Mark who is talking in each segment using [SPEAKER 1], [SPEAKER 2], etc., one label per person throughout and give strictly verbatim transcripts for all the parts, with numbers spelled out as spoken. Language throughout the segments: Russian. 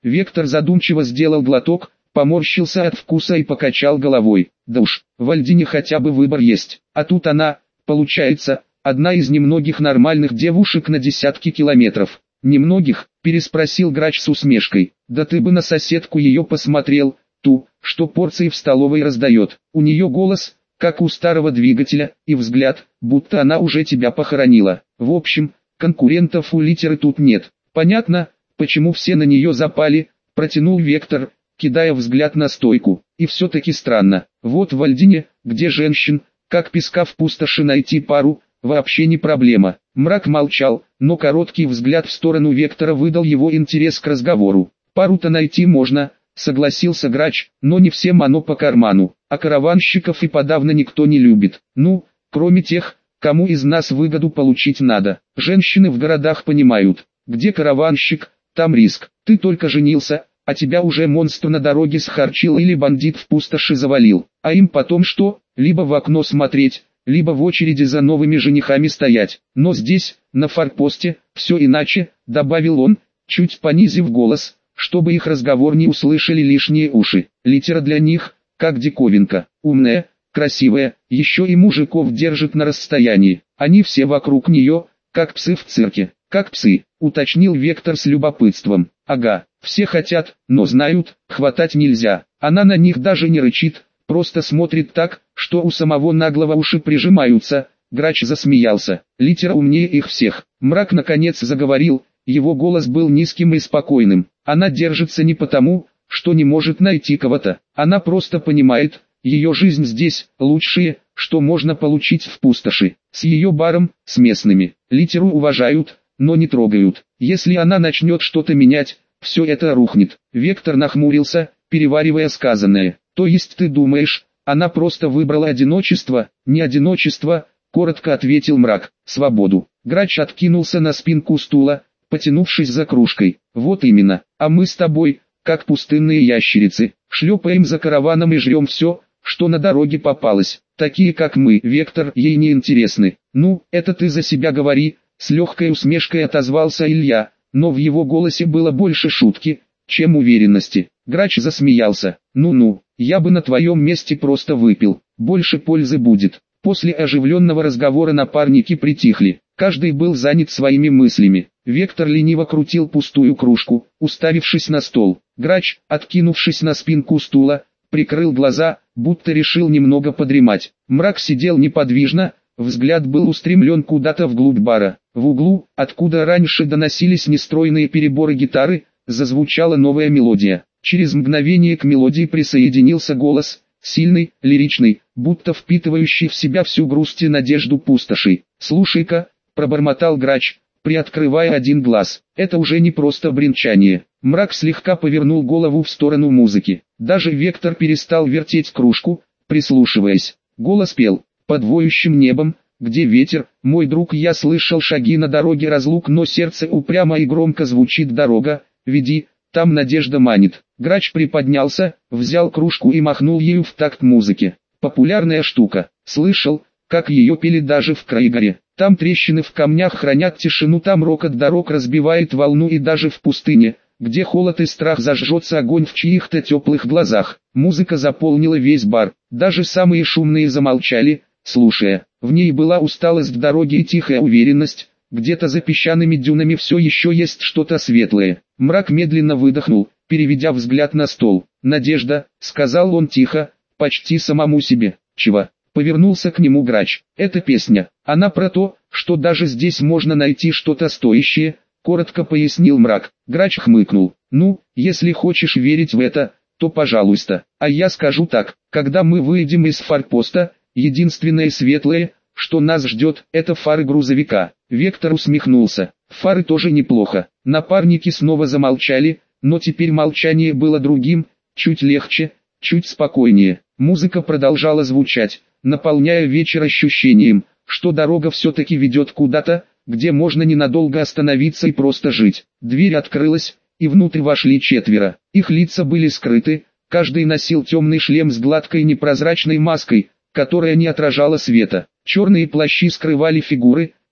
[SPEAKER 1] Вектор задумчиво сделал глоток, поморщился от вкуса и покачал головой. Да уж, в Альдине хотя бы выбор есть, а тут она, получается, одна из немногих нормальных девушек на десятки километров. «Немногих?» – переспросил Грач с усмешкой. «Да ты бы на соседку ее посмотрел, ту, что порции в столовой раздает. У нее голос, как у старого двигателя, и взгляд, будто она уже тебя похоронила. В общем, конкурентов у литеры тут нет. Понятно, почему все на нее запали», – протянул Вектор, кидая взгляд на стойку. «И все-таки странно. Вот в Альдине, где женщин, как песка в пустоши найти пару, вообще не проблема». Мрак молчал, но короткий взгляд в сторону Вектора выдал его интерес к разговору. «Пару-то найти можно», — согласился Грач, «но не всем оно по карману, а караванщиков и подавно никто не любит. Ну, кроме тех, кому из нас выгоду получить надо. Женщины в городах понимают, где караванщик, там риск. Ты только женился, а тебя уже монстр на дороге схарчил или бандит в пустоши завалил. А им потом что? Либо в окно смотреть, либо в очереди за новыми женихами стоять. Но здесь, на форпосте, все иначе», — добавил он, чуть понизив голос, чтобы их разговор не услышали лишние уши. «Литера для них, как диковинка, умная, красивая, еще и мужиков держит на расстоянии. Они все вокруг нее, как псы в цирке». «Как псы», — уточнил Вектор с любопытством. «Ага, все хотят, но знают, хватать нельзя. Она на них даже не рычит, просто смотрит так, что у самого наглого уши прижимаются». Грач засмеялся. «Литера умнее их всех». Мрак наконец заговорил, его голос был низким и спокойным. «Она держится не потому, что не может найти кого-то. Она просто понимает, ее жизнь здесь лучшее, что можно получить в пустоши. С ее баром, с местными. Литеру уважают, но не трогают. Если она начнет что-то менять, все это рухнет». Вектор нахмурился, переваривая сказанное. «То есть ты думаешь, она просто выбрала одиночество?» «Не одиночество», — коротко ответил Мрак. «Свободу». Грач откинулся на спинку стула, потянувшись за кружкой. «Вот именно. А мы с тобой, как пустынные ящерицы, шлепаем за караваном и жрем все, что на дороге попалось. Такие как мы, Вектор, ей не интересны». «Ну, это ты за себя говори», — с легкой усмешкой отозвался Илья, но в его голосе было больше шутки, чем уверенности. Грач засмеялся. «Ну-ну, я бы на твоем месте просто выпил, больше пользы будет». После оживленного разговора напарники притихли, каждый был занят своими мыслями. Вектор лениво крутил пустую кружку, уставившись на стол. Грач, откинувшись на спинку стула, прикрыл глаза, будто решил немного подремать. Мрак сидел неподвижно, взгляд был устремлен куда-то вглубь бара. В углу, откуда раньше доносились нестройные переборы гитары, зазвучала новая мелодия. Через мгновение к мелодии присоединился голос, сильный, лиричный, будто впитывающий в себя всю грусть и надежду пустоши. «Слушай-ка», — пробормотал Грач, приоткрывая один глаз, — «это уже не просто бренчание». Мрак слегка повернул голову в сторону музыки. Даже Вектор перестал вертеть кружку, прислушиваясь. Голос пел: «Под воющим небом, где ветер, мой друг, я слышал шаги на дороге разлук, но сердце упрямо и громко звучит дорога, веди, там надежда манит». Грач приподнялся, взял кружку и махнул ею в такт музыки. «Популярная штука. Слышал, как ее пели даже в Крайгоре. Там трещины в камнях хранят тишину, там рокот дорог разбивает волну, и даже в пустыне, где холод и страх, зажжется огонь в чьих-то теплых глазах». Музыка заполнила весь бар. Даже самые шумные замолчали, слушая. В ней была усталость в дороге и тихая уверенность. Где-то за песчаными дюнами все еще есть что-то светлое. Мрак медленно выдохнул, переведя взгляд на стол. «Надежда», — сказал он тихо, почти самому себе. «Чего?» — повернулся к нему Грач. «Эта песня, она про то, что даже здесь можно найти что-то стоящее», — коротко пояснил Мрак. Грач хмыкнул. «Ну, если хочешь верить в это, то пожалуйста. А я скажу так, когда мы выйдем из форпоста, единственное светлое, что нас ждет, это фары грузовика». Вектор усмехнулся. «Фары тоже неплохо». Напарники снова замолчали, но теперь молчание было другим, чуть легче, чуть спокойнее. Музыка продолжала звучать, наполняя вечер ощущением, что дорога все-таки ведет куда-то, где можно ненадолго остановиться и просто жить. Дверь открылась, и внутрь вошли четверо. Их лица были скрыты, каждый носил темный шлем с гладкой непрозрачной маской, которая не отражала света. Черные плащи скрывали фигуры,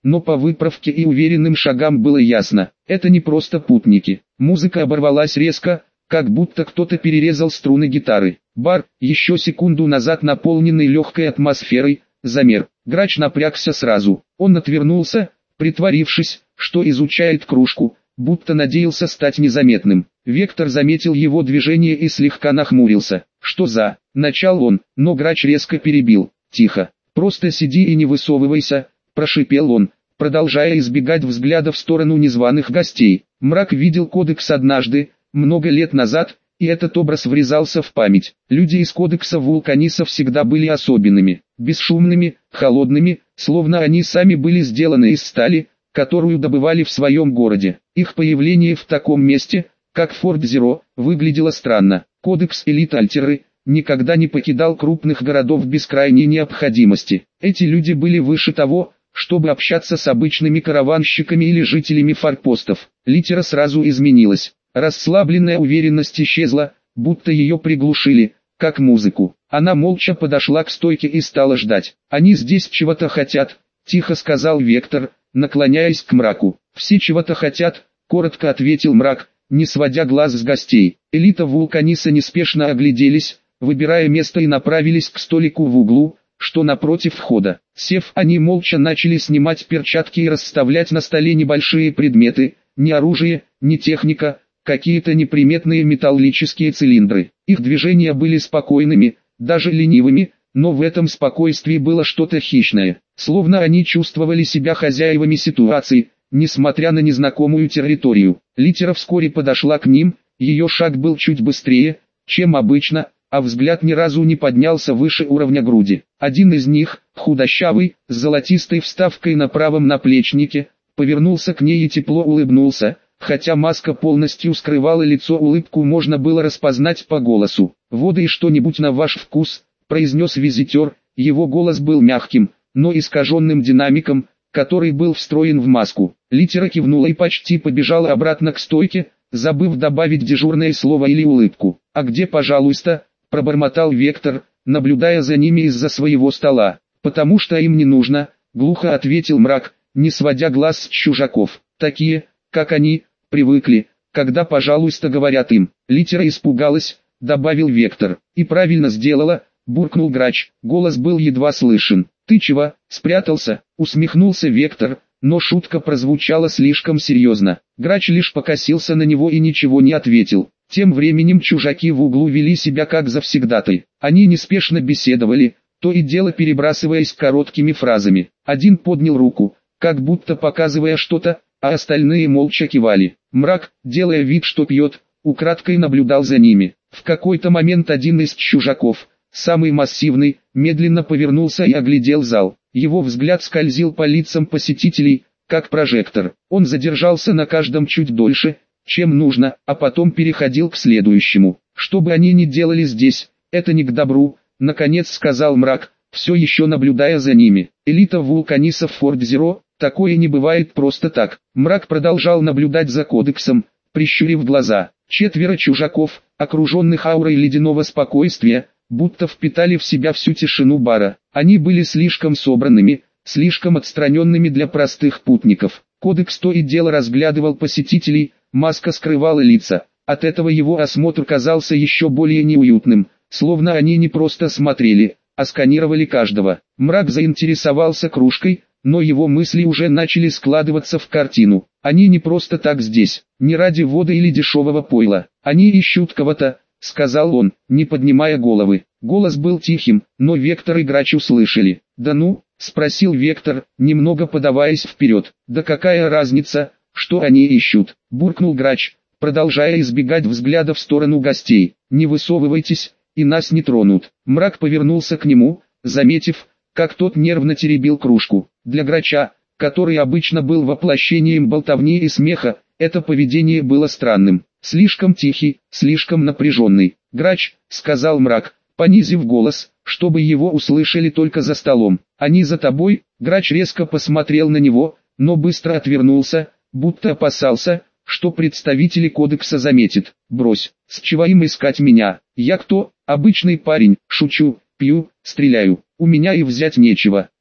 [SPEAKER 1] но по выправке и уверенным шагам было ясно, это не просто путники. Музыка оборвалась резко, как будто кто-то перерезал струны гитары. Бар, еще секунду назад наполненный легкой атмосферой, замер. Грач напрягся сразу. Он отвернулся, притворившись, что изучает кружку, будто надеялся стать незаметным. Вектор заметил его движение и слегка нахмурился. «Что за...» — начал он, но Грач резко перебил. «Тихо, просто сиди и не высовывайся», — прошипел он, продолжая избегать взгляда в сторону незваных гостей. Мрак видел кодекс однажды, много лет назад, и этот образ врезался в память. Люди из кодекса вулканисов всегда были особенными, бесшумными, холодными, словно они сами были сделаны из стали, которую добывали в своем городе. Их появление в таком месте, как Форт Зеро, выглядело странно. Кодекс Элит-Альтеры никогда не покидал крупных городов без крайней необходимости. Эти люди были выше того, чтобы общаться с обычными караванщиками или жителями форпостов. Литера сразу изменилась. Расслабленная уверенность исчезла, будто ее приглушили, как музыку. Она молча подошла к стойке и стала ждать. «Они здесь чего-то хотят», — тихо сказал Вектор, наклоняясь к Мраку. «Все чего-то хотят», — коротко ответил Мрак, не сводя глаз с гостей. Элита вулканиса неспешно огляделись, выбирая место, и направились к столику в углу, что напротив входа. Сев, они молча начали снимать перчатки и расставлять на столе небольшие предметы, ни оружие, ни техника, какие-то неприметные металлические цилиндры. Их движения были спокойными, даже ленивыми, но в этом спокойствии было что-то хищное, словно они чувствовали себя хозяевами ситуации, несмотря на незнакомую территорию. Литера вскоре подошла к ним, ее шаг был чуть быстрее, чем обычно, а взгляд ни разу не поднялся выше уровня груди. Один из них, худощавый, с золотистой вставкой на правом наплечнике, повернулся к ней и тепло улыбнулся. Хотя маска полностью скрывала лицо, улыбку можно было распознать по голосу. «Воды и что-нибудь на ваш вкус», — произнес визитер. Его голос был мягким, но искаженным динамиком, который был встроен в маску. Литера кивнула и почти побежала обратно к стойке, забыв добавить дежурное слово или улыбку. «А где, пожалуйста?» — пробормотал Вектор, наблюдая за ними из-за своего стола. «Потому что им не нужно», — глухо ответил Мрак, не сводя глаз с чужаков. «Такие, как они, привыкли, когда «пожалуйста» говорят им». Литера испугалась, добавил Вектор. «И правильно сделала», буркнул Грач. Голос был едва слышен. «Ты чего, спрятался?» усмехнулся Вектор, но шутка прозвучала слишком серьезно. Грач лишь покосился на него и ничего не ответил. Тем временем чужаки в углу вели себя как завсегдатай. Они неспешно беседовали, то и дело перебрасываясь короткими фразами. Один поднял руку, как будто показывая что-то, а остальные молча кивали. Мрак, делая вид, что пьет, украдкой наблюдал за ними. В какой-то момент один из чужаков, самый массивный, медленно повернулся и оглядел зал. Его взгляд скользил по лицам посетителей, как прожектор. Он задержался на каждом чуть дольше, чем нужно, а потом переходил к следующему. «Что бы они ни делали здесь, это не к добру», — наконец сказал Мрак, все еще наблюдая за ними. «Элита вулканисов Форт Зеро, такое не бывает просто так». Мрак продолжал наблюдать за кодексом, прищурив глаза. Четверо чужаков, окруженных аурой ледяного спокойствия, будто впитали в себя всю тишину бара. Они были слишком собранными, слишком отстраненными для простых путников. Кодекс то и дело разглядывал посетителей, маска скрывала лица. От этого его осмотр казался еще более неуютным, словно они не просто смотрели, а сканировали каждого. Мрак заинтересовался кружкой, но его мысли уже начали складываться в картину. Они не просто так здесь, не ради воды или дешевого пойла. Они ищут кого-то, сказал он, не поднимая головы. Голос был тихим, но Вектор и Грач услышали. «Да ну?» — спросил Вектор, немного подаваясь вперед. «Да какая разница, что они ищут?» — буркнул Грач, продолжая избегать взгляда в сторону гостей. «Не высовывайтесь, и нас не тронут». Мрак повернулся к нему, заметив, как тот нервно теребил кружку. Для Грача, который обычно был воплощением болтовни и смеха, это поведение было странным. «Слишком тихий, слишком напряженный». «Грач», — сказал Мрак, понизив голос, чтобы его услышали только за столом. «Они за тобой?» Грач резко посмотрел на него, но быстро отвернулся, будто опасался, что представители кодекса заметят. «Брось, с чего им искать меня? Я кто? Обычный парень, шучу, пью, стреляю. У меня и взять нечего».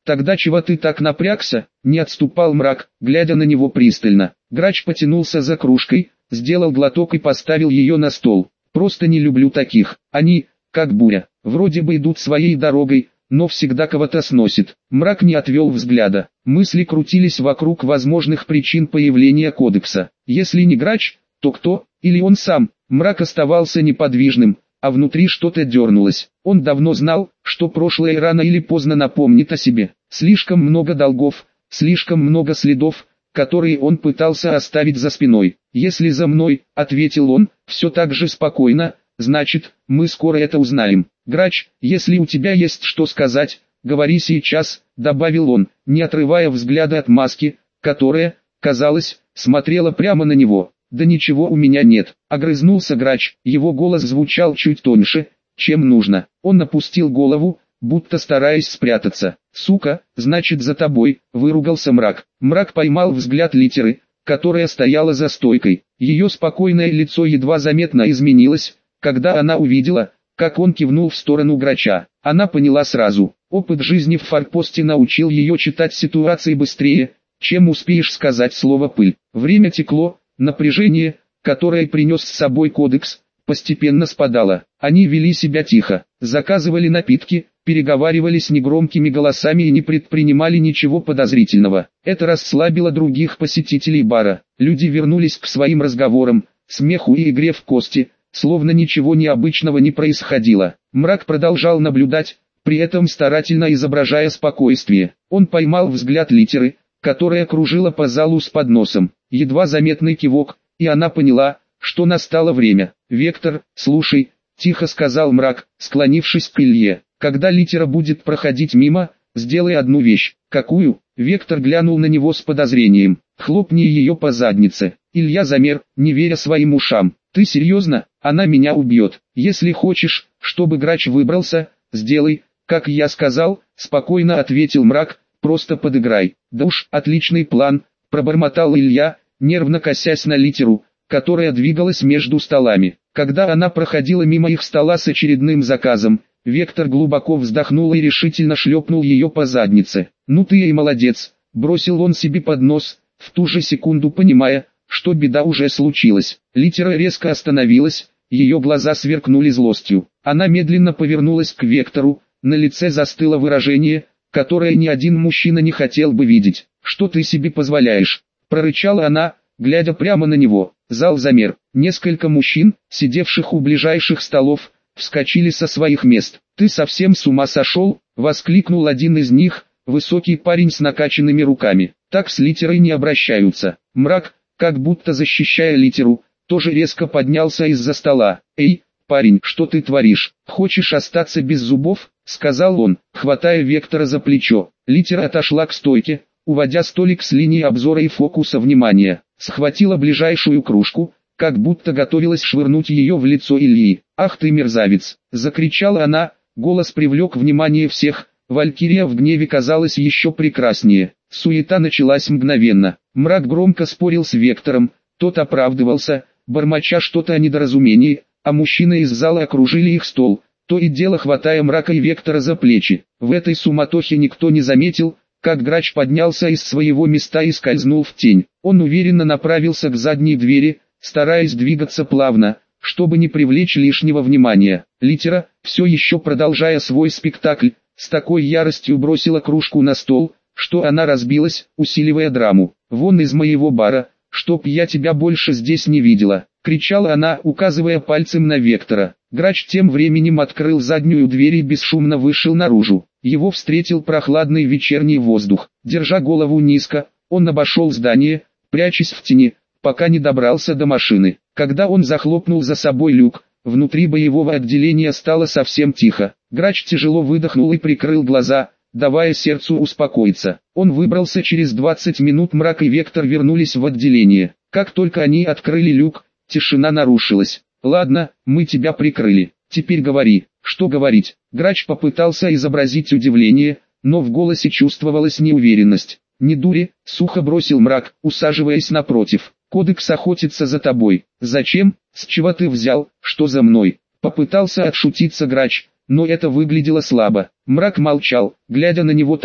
[SPEAKER 1] Тогда чего ты так напрягся? Не отступал мрак, глядя на него пристально. Грач потянулся за кружкой, сделал глоток и поставил ее на стол. Просто не люблю таких. Они, как буря, вроде бы идут своей дорогой, но всегда кого-то сносит. Мрак не отвел взгляда. Мысли крутились вокруг возможных причин появления кодекса. Если не Грач, то кто? Или он сам? Мрак оставался неподвижным, а внутри что-то дернулось. Он давно знал, что прошлое рано или поздно напомнит о себе. Слишком много долгов, слишком много следов, которые он пытался оставить за спиной. «Если за мной», — ответил он, все так же спокойно, — «значит, мы скоро это узнаем. Грач, если у тебя есть что сказать, говори сейчас», — добавил он, не отрывая взгляда от маски, которая, казалось, смотрела прямо на него. «Да ничего у меня нет», — огрызнулся Грач, его голос звучал чуть тоньше, чем нужно. Он опустил голову, будто стараясь спрятаться. «Сука, значит за тобой», — выругался Мрак. Мрак поймал взгляд Литеры, которая стояла за стойкой. Ее спокойное лицо едва заметно изменилось, когда она увидела, как он кивнул в сторону Грача. Она поняла сразу. Опыт жизни в форпосте научил ее читать ситуации быстрее, чем успеешь сказать слово «пыль». Время текло. Напряжение, которое принес с собой кодекс, постепенно спадало. Они вели себя тихо, заказывали напитки, переговаривались негромкими голосами и не предпринимали ничего подозрительного. Это расслабило других посетителей бара. Люди вернулись к своим разговорам, смеху и игре в кости, словно ничего необычного не происходило. Мрак продолжал наблюдать, при этом старательно изображая спокойствие. Он поймал взгляд Литеры, которая кружила по залу с подносом. Едва заметный кивок, и она поняла, что настало время. «Вектор, слушай», — тихо сказал Мрак, склонившись к Илье. «Когда Литера будет проходить мимо, сделай одну вещь». «Какую?» Вектор глянул на него с подозрением. «Хлопни ее по заднице». Илья замер, не веря своим ушам. «Ты серьезно? Она меня убьет. Если хочешь, чтобы Грач выбрался, сделай, как я сказал», — спокойно ответил Мрак. «Просто подыграй». «Да уж, отличный план», — пробормотал Илья, нервно косясь на Литеру, которая двигалась между столами. Когда она проходила мимо их стола с очередным заказом, Вектор глубоко вздохнул и решительно шлепнул ее по заднице. «Ну ты и молодец», — бросил он себе под нос, в ту же секунду понимая, что беда уже случилась. Литера резко остановилась, ее глаза сверкнули злостью. Она медленно повернулась к Вектору, на лице застыло выражение, которое ни один мужчина не хотел бы видеть. «Что ты себе позволяешь?» — прорычала она, глядя прямо на него. Зал замер. Несколько мужчин, сидевших у ближайших столов, вскочили со своих мест. «Ты совсем с ума сошел?» — воскликнул один из них, высокий парень с накачанными руками. «Так с Литерой не обращаются». Мрак, как будто защищая Литеру, тоже резко поднялся из-за стола. «Эй, парень, что ты творишь? Хочешь остаться без зубов?» — сказал он, хватая Вектора за плечо. Литера отошла к стойке, уводя столик с линии обзора и фокуса внимания. Схватила ближайшую кружку, как будто готовилась швырнуть ее в лицо Ильи. «Ах ты мерзавец!» — закричала она, голос привлек внимание всех. Валькирия в гневе казалась еще прекраснее. Суета началась мгновенно. Мрак громко спорил с Вектором, тот оправдывался, бормоча что-то о недоразумении, а мужчины из зала окружили их стол, то и дело хватая Мрака и Вектора за плечи. В этой суматохе никто не заметил, как Грач поднялся из своего места и скользнул в тень. Он уверенно направился к задней двери, стараясь двигаться плавно, чтобы не привлечь лишнего внимания. Литера, все еще продолжая свой спектакль, с такой яростью бросила кружку на стол, что она разбилась, усиливая драму. «Вон из моего бара, чтоб я тебя больше здесь не видела», — кричала она, указывая пальцем на Вектора. Грач тем временем открыл заднюю дверь и бесшумно вышел наружу. Его встретил прохладный вечерний воздух. Держа голову низко, он обошел здание, прячась в тени, пока не добрался до машины. Когда он захлопнул за собой люк, внутри боевого отделения стало совсем тихо. Грач тяжело выдохнул и прикрыл глаза, давая сердцу успокоиться. Он выбрался через двадцать минут. Мрак и Вектор вернулись в отделение. Как только они открыли люк, тишина нарушилась. «Ладно, мы тебя прикрыли. Теперь говори». «Что говорить?» Грач попытался изобразить удивление, но в голосе чувствовалась неуверенность. «Не дури», — сухо бросил Мрак, усаживаясь напротив. «Кодекс охотится за тобой». «Зачем? С чего ты взял, что за мной?» Попытался отшутиться Грач, но это выглядело слабо. Мрак молчал, глядя на него так,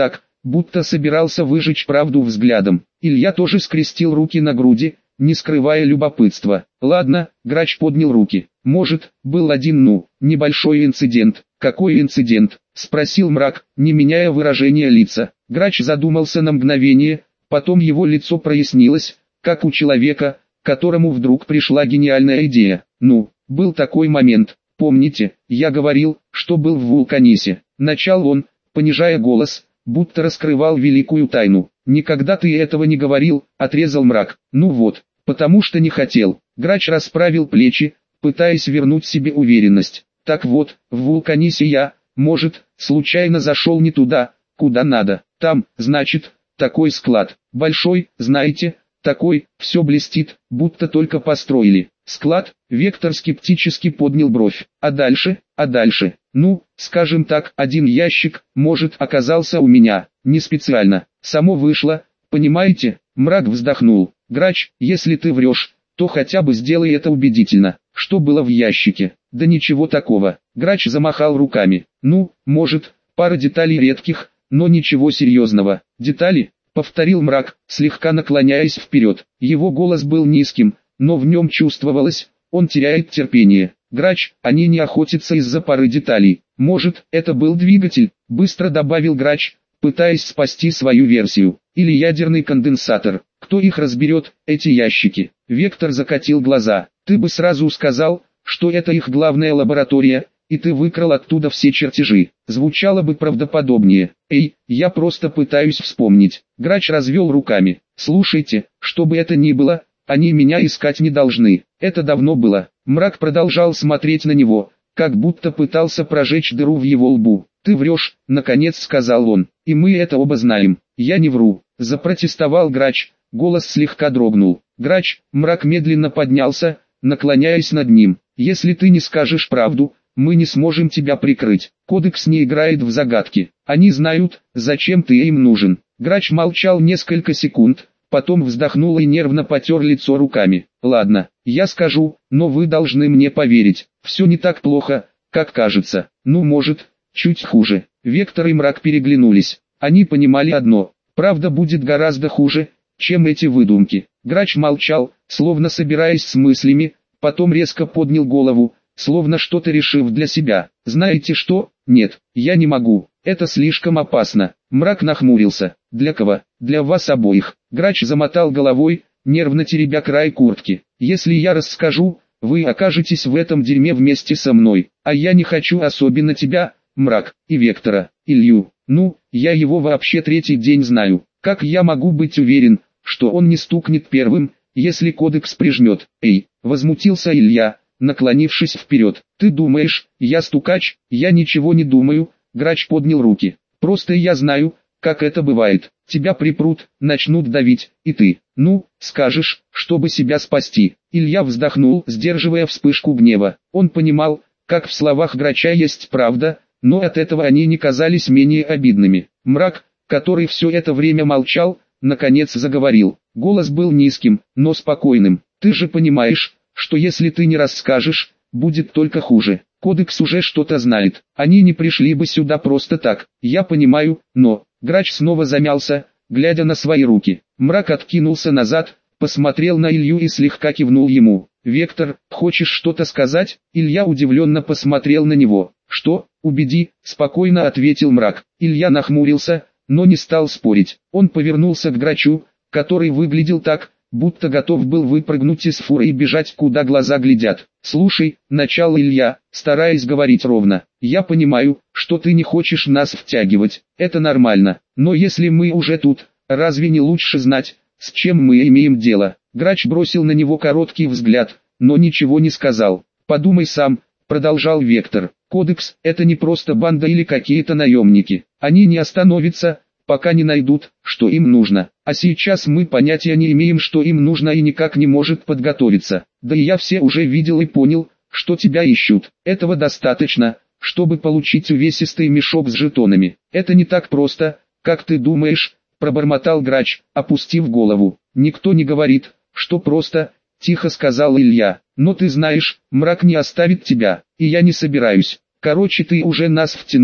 [SPEAKER 1] будто собирался выжечь правду взглядом. Илья тоже скрестил руки на груди, не скрывая любопытства. Ладно, Грач поднял руки. Может, был один, ну, небольшой инцидент. Какой инцидент? Спросил Мрак, не меняя выражения лица. Грач задумался на мгновение, потом его лицо прояснилось, как у человека, которому вдруг пришла гениальная идея. Ну, был такой момент. Помните, я говорил, что был в Вулканисе. Начал он, понижая голос, будто раскрывал великую тайну. Никогда ты этого не говорил, отрезал Мрак. Ну вот, потому что не хотел. Грач расправил плечи, пытаясь вернуть себе уверенность. Так вот, в Вулканисе я, может, случайно зашел не туда, куда надо. Там, значит, такой склад. Большой, знаете, такой, все блестит, будто только построили. Склад, Вектор скептически поднял бровь. А дальше, а дальше, ну, скажем так, один ящик, может, оказался у меня, не специально, само вышло, понимаете? Мрак вздохнул. Грач, если ты врешь, то хотя бы сделай это убедительно. Что было в ящике? Да ничего такого. Грач замахал руками. Ну, может, пара деталей редких, но ничего серьезного. Детали? Повторил Мрак, слегка наклоняясь вперед. Его голос был низким, но в нем чувствовалось, он теряет терпение. Грач, они не охотятся из-за пары деталей. Может, это был двигатель, быстро добавил Грач, пытаясь спасти свою версию. Или ядерный конденсатор. Кто их разберет, эти ящики? Вектор закатил глаза. Ты бы сразу сказал, что это их главная лаборатория, и ты выкрал оттуда все чертежи. Звучало бы правдоподобнее. Эй, я просто пытаюсь вспомнить. Грач развел руками. Слушайте, что бы это ни было, они меня искать не должны. Это давно было. Мрак продолжал смотреть на него, как будто пытался прожечь дыру в его лбу. «Ты врешь», — наконец сказал он, — «и мы это оба знаем». «Я не вру», — запротестовал Грач, голос слегка дрогнул. Грач, Мрак медленно поднялся, наклоняясь над ним. «Если ты не скажешь правду, мы не сможем тебя прикрыть. Кодекс не играет в загадки. Они знают, зачем ты им нужен». Грач молчал несколько секунд, потом вздохнул и нервно потер лицо руками. «Ладно, я скажу, но вы должны мне поверить. Все не так плохо, как кажется. Ну, может, чуть хуже». Вектор и Мрак переглянулись. Они понимали одно: правда будет гораздо хуже, чем эти выдумки. Грач молчал, словно собираясь с мыслями, потом резко поднял голову, словно что-то решив для себя. «Знаете что? Нет, я не могу. Это слишком опасно». Мрак нахмурился. «Для кого? Для вас обоих». Грач замотал головой, нервно теребя край куртки. «Если я расскажу, вы окажетесь в этом дерьме вместе со мной. А я не хочу особенно тебя, Мрак, и Вектора, Илью. Ну, я его вообще третий день знаю. Как я могу быть уверен, что он не стукнет первым, если кодекс прижмет?» «Эй!» — возмутился Илья, наклонившись вперед. «Ты думаешь, я стукач?» «Я ничего не думаю», — Грач поднял руки. «Просто я знаю, как это бывает. Тебя припрут, начнут давить, и ты, ну, скажешь, чтобы себя спасти». Илья вздохнул, сдерживая вспышку гнева. Он понимал, как в словах Грача есть правда, но от этого они не казались менее обидными. Мрак, который все это время молчал, наконец заговорил. Голос был низким, но спокойным. «Ты же понимаешь, что если ты не расскажешь, будет только хуже. Кодекс уже что-то знает. Они не пришли бы сюда просто так. Я понимаю, но...» Грач снова замялся, глядя на свои руки. Мрак откинулся назад, посмотрел на Илью и слегка кивнул ему. «Вектор, хочешь что-то сказать?» Илья удивленно посмотрел на него. «Что? Убеди», — спокойно ответил Мрак. Илья нахмурился, но не стал спорить. Он повернулся к Грачу, который выглядел так, будто готов был выпрыгнуть из фуры и бежать, куда глаза глядят. «Слушай», — начал Илья, стараясь говорить ровно, — «я понимаю, что ты не хочешь нас втягивать, это нормально, но если мы уже тут, разве не лучше знать, с чем мы имеем дело?» Грач бросил на него короткий взгляд, но ничего не сказал. «Подумай сам», — продолжал Вектор, — «кодекс — это не просто банда или какие-то наемники, они не остановятся, пока не найдут, что им нужно. А сейчас мы понятия не имеем, что им нужно, и никак не может подготовиться. Да и я все уже видел и понял, что тебя ищут. Этого достаточно, чтобы получить увесистый мешок с жетонами. Это не так просто, как ты думаешь», — пробормотал Грач, опустив голову. «Никто не говорит, что просто», — тихо сказал Илья. «Но ты знаешь, Мрак не оставит тебя, и я не собираюсь. Короче, ты уже нас втянул,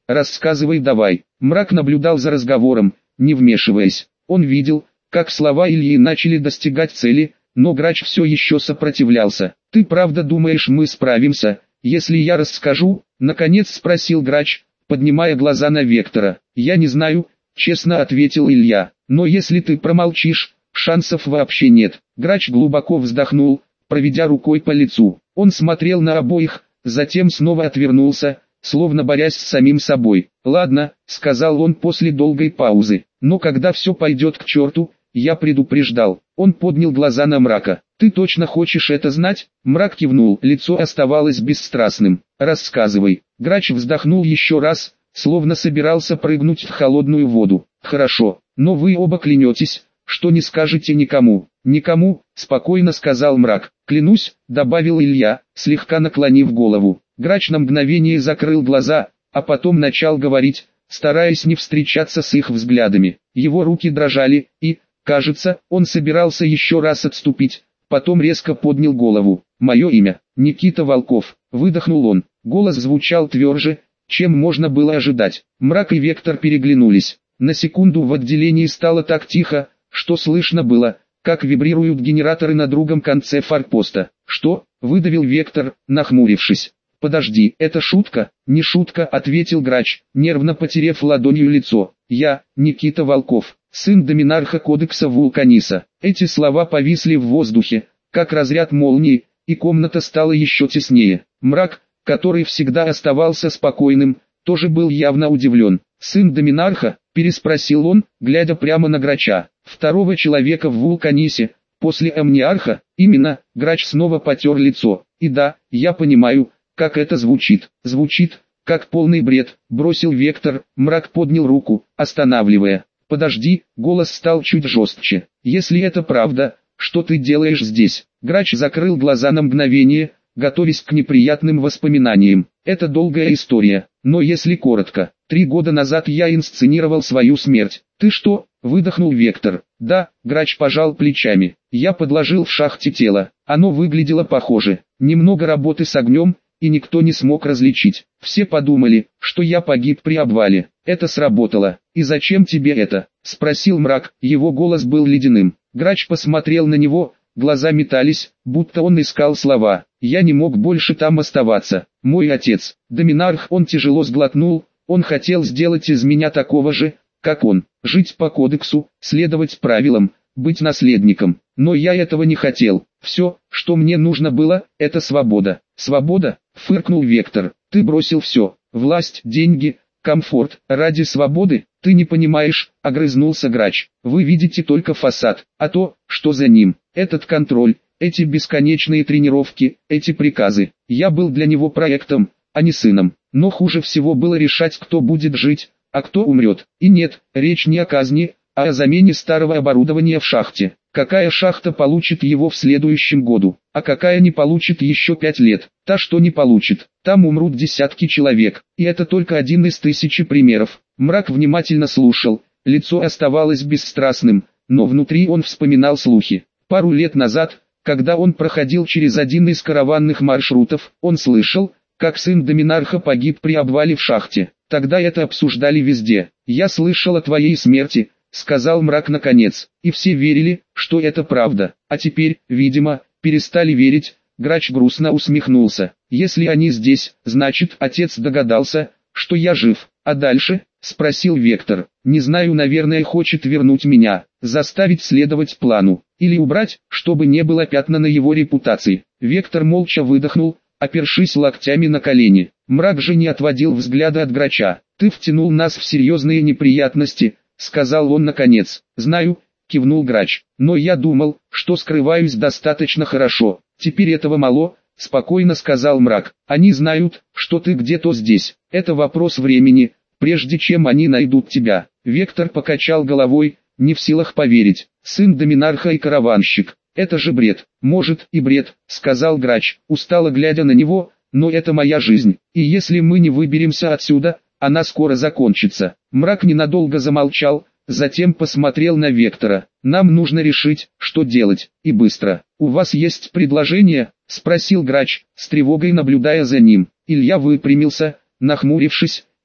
[SPEAKER 1] рассказывай давай. Мрак наблюдал за разговором, не вмешиваясь. Он видел, как слова Ильи начали достигать цели, но Грач все еще сопротивлялся. «Ты правда думаешь, мы справимся, если я расскажу?» — наконец спросил Грач, поднимая глаза на Вектора. «Я не знаю», — честно ответил Илья. «Но если ты промолчишь, шансов вообще нет». Грач глубоко вздохнул, проведя рукой по лицу. Он смотрел на обоих, затем снова отвернулся, словно борясь с самим собой. «Ладно», — сказал он после долгой паузы, — «но когда все пойдет к черту, я предупреждал». Он поднял глаза на Мрака. «Ты точно хочешь это знать?» Мрак кивнул, лицо оставалось бесстрастным. «Рассказывай». Грач вздохнул еще раз, словно собирался прыгнуть в холодную воду. «Хорошо, но вы оба клянетесь, что не скажете никому». «Никому», — спокойно сказал Мрак. «Клянусь», — добавил Илья, слегка наклонив голову. Грач на мгновение закрыл глаза, а потом начал говорить, стараясь не встречаться с их взглядами. Его руки дрожали, и, кажется, он собирался еще раз отступить, потом резко поднял голову. «Мое имя — Никита Волков», — выдохнул он. Голос звучал тверже, чем можно было ожидать. Мрак и Вектор переглянулись. На секунду в отделении стало так тихо, что слышно было, как вибрируют генераторы на другом конце форпоста. «Что?» — выдавил Вектор, нахмурившись. «Подожди, это шутка?» «Не шутка», — ответил Грач, нервно потерев ладонью лицо. «Я, Никита Волков, сын доминарха Кодекса Вулканиса». Эти слова повисли в воздухе, как разряд молнии, и комната стала еще теснее. Мрак, который всегда оставался спокойным, тоже был явно удивлен. «Сын доминарха?» — переспросил он, глядя прямо на Грача. «Второго человека в Вулканисе, после Амниарха?» «Именно», — Грач снова потер лицо. «И да, я понимаю, как это звучит». «Звучит, как полный бред», — бросил Вектор. Мрак поднял руку, останавливая. «Подожди», — голос стал чуть жестче. «Если это правда, что ты делаешь здесь?» Грач закрыл глаза на мгновение, готовясь к неприятным воспоминаниям. «Это долгая история, но если коротко, три года назад я инсценировал свою смерть». «Ты что?» — выдохнул Вектор. «Да», — Грач пожал плечами. «Я подложил в шахте тело, оно выглядело похоже. Немного работы с огнем, и никто не смог различить. Все подумали, что я погиб при обвале. Это сработало. И зачем тебе это?» — спросил Мрак, его голос был ледяным. Грач посмотрел на него, глаза метались, будто он искал слова. «Я не мог больше там оставаться. Мой отец, доминарх», — он тяжело сглотнул, «он хотел сделать из меня такого же, как он, жить по кодексу, следовать правилам, быть наследником. Но я этого не хотел. Все, что мне нужно было, это свобода». «Свобода?» — фыркнул Вектор. «Ты бросил все. Власть, деньги, комфорт. Ради свободы? Ты не понимаешь», — огрызнулся Грач. «Вы видите только фасад, а то, что за ним, этот контроль, эти бесконечные тренировки, эти приказы. Я был для него проектом, а не сыном. Но хуже всего было решать, кто будет жить, а кто умрет. И нет, речь не о казни, а о замене старого оборудования в шахте. Какая шахта получит его в следующем году, а какая не получит еще пять лет? Та, что не получит, там умрут десятки человек. И это только один из тысячи примеров». Мрак внимательно слушал, лицо оставалось бесстрастным, но внутри он вспоминал слухи. Пару лет назад, когда он проходил через один из караванных маршрутов, он слышал, как сын доминарха погиб при обвале в шахте. Тогда это обсуждали везде. «Я слышал о твоей смерти», — сказал Мрак наконец, — «и все верили, что это правда, а теперь, видимо, перестали верить». Грач грустно усмехнулся. «Если они здесь, значит, отец догадался, что я жив. А дальше?» — спросил Вектор. «Не знаю, наверное, хочет вернуть меня, заставить следовать плану, или убрать, чтобы не было пятна на его репутации». Вектор молча выдохнул, опершись локтями на колени. Мрак же не отводил взгляда от Грача. «Ты втянул нас в серьезные неприятности», — сказал он наконец. «Знаю», — кивнул Грач, — «но я думал, что скрываюсь достаточно хорошо. Теперь этого мало», — спокойно сказал Мрак. «Они знают, что ты где-то здесь. Это вопрос времени, прежде чем они найдут тебя». Вектор покачал головой, не в силах поверить. «Сын доминарха и караванщик. Это же бред». «Может и бред», — сказал Грач, устало глядя на него, — «но это моя жизнь, и если мы не выберемся отсюда, она скоро закончится». Мрак ненадолго замолчал, затем посмотрел на Вектора. «Нам нужно решить, что делать, и быстро. У вас есть предложение?» — спросил Грач, с тревогой наблюдая за ним. Илья выпрямился, нахмурившись,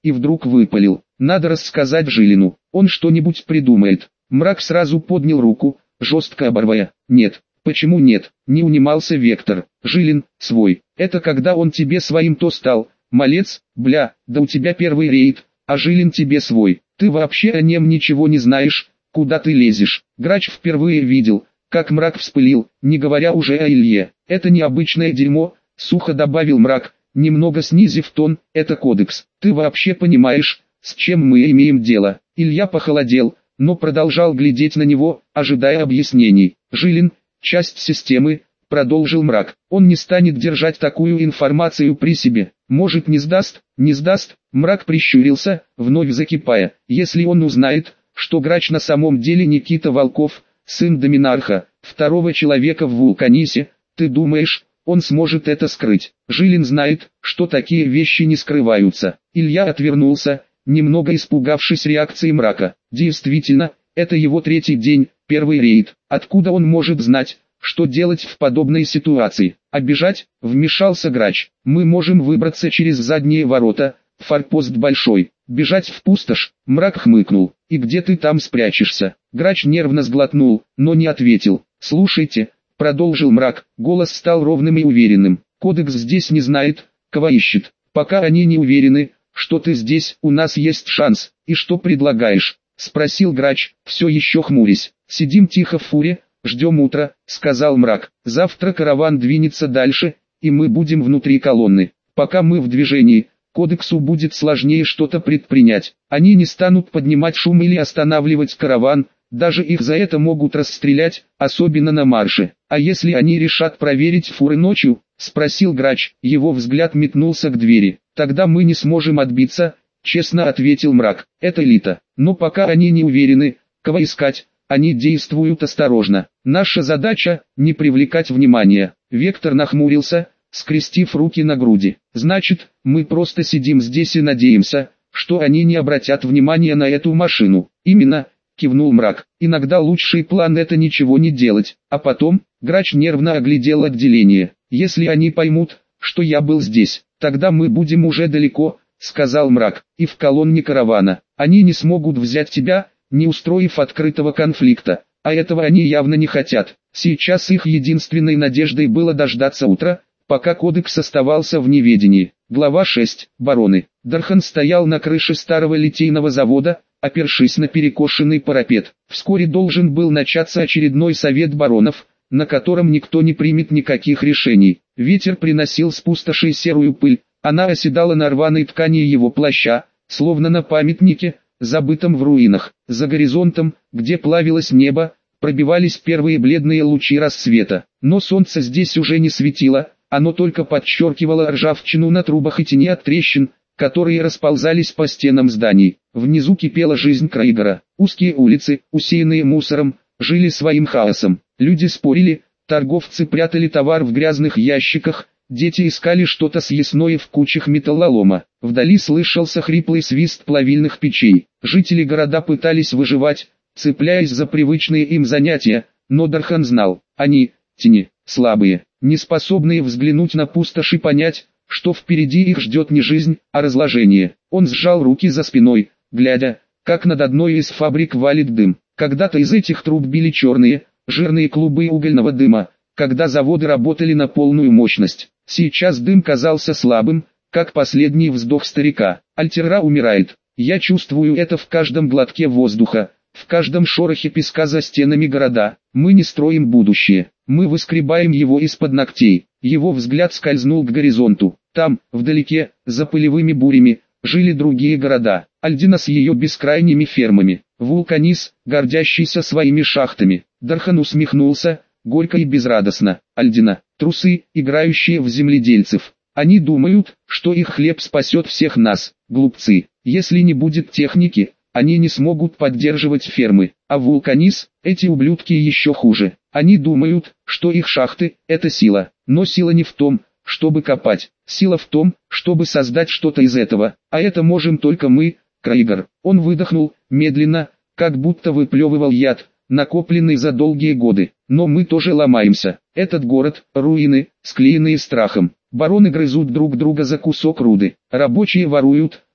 [SPEAKER 1] и вдруг выпалил: «Надо рассказать Жилину, он что-нибудь придумает». Мрак сразу поднял руку, жестко оборвая: «Нет». «Почему нет?» — не унимался Вектор. «Жилин, свой. Это когда он тебе своим-то стал. Малец, бля, да у тебя первый рейд, а Жилин тебе свой. Ты вообще о нем ничего не знаешь, куда ты лезешь?» Грач впервые видел, как Мрак вспылил, не говоря уже о Илье. «Это необычное дерьмо», — сухо добавил Мрак, немного снизив тон, — «это кодекс. Ты вообще понимаешь, с чем мы имеем дело?» Илья похолодел, но продолжал глядеть на него, ожидая объяснений. «Жилин — часть системы», — продолжил Мрак. «Он не станет держать такую информацию при себе. Может, не сдаст, не сдаст». Мрак прищурился, вновь закипая. «Если он узнает, что Грач на самом деле Никита Волков, сын Доминарха, второго человека в Вулканисе, ты думаешь, он сможет это скрыть?» Жилин знает, что такие вещи не скрываются. Илья отвернулся, немного испугавшись реакции Мрака. Действительно, это его третий день, первый рейд. Откуда он может знать, что делать в подобной ситуации? «Обижать?» — вмешался Грач. «Мы можем выбраться через задние ворота, форпост большой. Бежать в пустошь?» Мрак хмыкнул. «И где ты там спрячешься?» Грач нервно сглотнул, но не ответил. «Слушайте», — продолжил Мрак, голос стал ровным и уверенным. «Кодекс здесь не знает, кого ищет. Пока они не уверены, что ты здесь, у нас есть шанс. И что предлагаешь?» — спросил Грач, все еще хмурясь. «Сидим тихо в фуре, ждем утра», — сказал Мрак. «Завтра караван двинется дальше, и мы будем внутри колонны. Пока мы в движении, Кодексу будет сложнее что-то предпринять. Они не станут поднимать шум или останавливать караван, даже их за это могут расстрелять, особенно на марше. А если они решат проверить фуры ночью?» — спросил Грач. Его взгляд метнулся к двери. «Тогда мы не сможем отбиться», — честно ответил Мрак. «Это элита. Но пока они не уверены, кого искать, они действуют осторожно. Наша задача — не привлекать внимания». Вектор нахмурился, скрестив руки на груди. «Значит, мы просто сидим здесь и надеемся, что они не обратят внимания на эту машину?» «Именно», — кивнул Мрак. «Иногда лучший план — это ничего не делать». А потом, Грач нервно оглядел отделение. «Если они поймут, что я был здесь, тогда мы будем уже далеко», — сказал Мрак. «И в колонне каравана. Они не смогут взять тебя, не устроив открытого конфликта. А этого они явно не хотят. Сейчас их единственной надеждой было дождаться утра, пока Кодекс оставался в неведении». Глава шесть. Бароны. Дархан стоял на крыше старого литейного завода, опершись на перекошенный парапет. Вскоре должен был начаться очередной совет баронов, на котором никто не примет никаких решений. Ветер приносил с пустоши серую пыль, она оседала на рваной ткани его плаща, словно на памятнике, забытом в руинах. За горизонтом, где плавилось небо, пробивались первые бледные лучи рассвета. Но солнце здесь уже не светило, оно только подчеркивало ржавчину на трубах и тени от трещин, которые расползались по стенам зданий. Внизу кипела жизнь Крейгора. Узкие улицы, усеянные мусором, жили своим хаосом. Люди спорили, торговцы прятали товар в грязных ящиках, дети искали что-то съестное в кучах металлолома. Вдали слышался хриплый свист плавильных печей. Жители города пытались выживать, цепляясь за привычные им занятия, но Дархан знал, они, тени, слабые, не способные взглянуть на пустошь и понять, что впереди их ждет не жизнь, а разложение. Он сжал руки за спиной, глядя, как над одной из фабрик валит дым. Когда-то из этих труб били черные, жирные клубы угольного дыма, когда заводы работали на полную мощность. Сейчас дым казался слабым, как последний вздох старика. Альтера умирает. Я чувствую это в каждом глотке воздуха, в каждом шорохе песка за стенами города. Мы не строим будущее, мы выскребаем его из-под ногтей. Его взгляд скользнул к горизонту. Там, вдалеке, за пылевыми бурями, жили другие города. Альдина с ее бескрайними фермами. Вулканис, гордящийся своими шахтами. Дархан усмехнулся, горько и безрадостно. Альдина, трусы, играющие в земледельцев. Они думают, что их хлеб спасет всех нас. Глупцы. Если не будет техники, они не смогут поддерживать фермы. А Вулканис, эти ублюдки еще хуже. Они думают, что их шахты – это сила. Но сила не в том, чтобы копать. Сила в том, чтобы создать что-то из этого. А это можем только мы, Крейгор. Он выдохнул, медленно, как будто выплевывал яд, накопленный за долгие годы. Но мы тоже ломаемся. Этот город – руины, склеенные страхом. Бароны грызут друг друга за кусок руды. Рабочие воруют,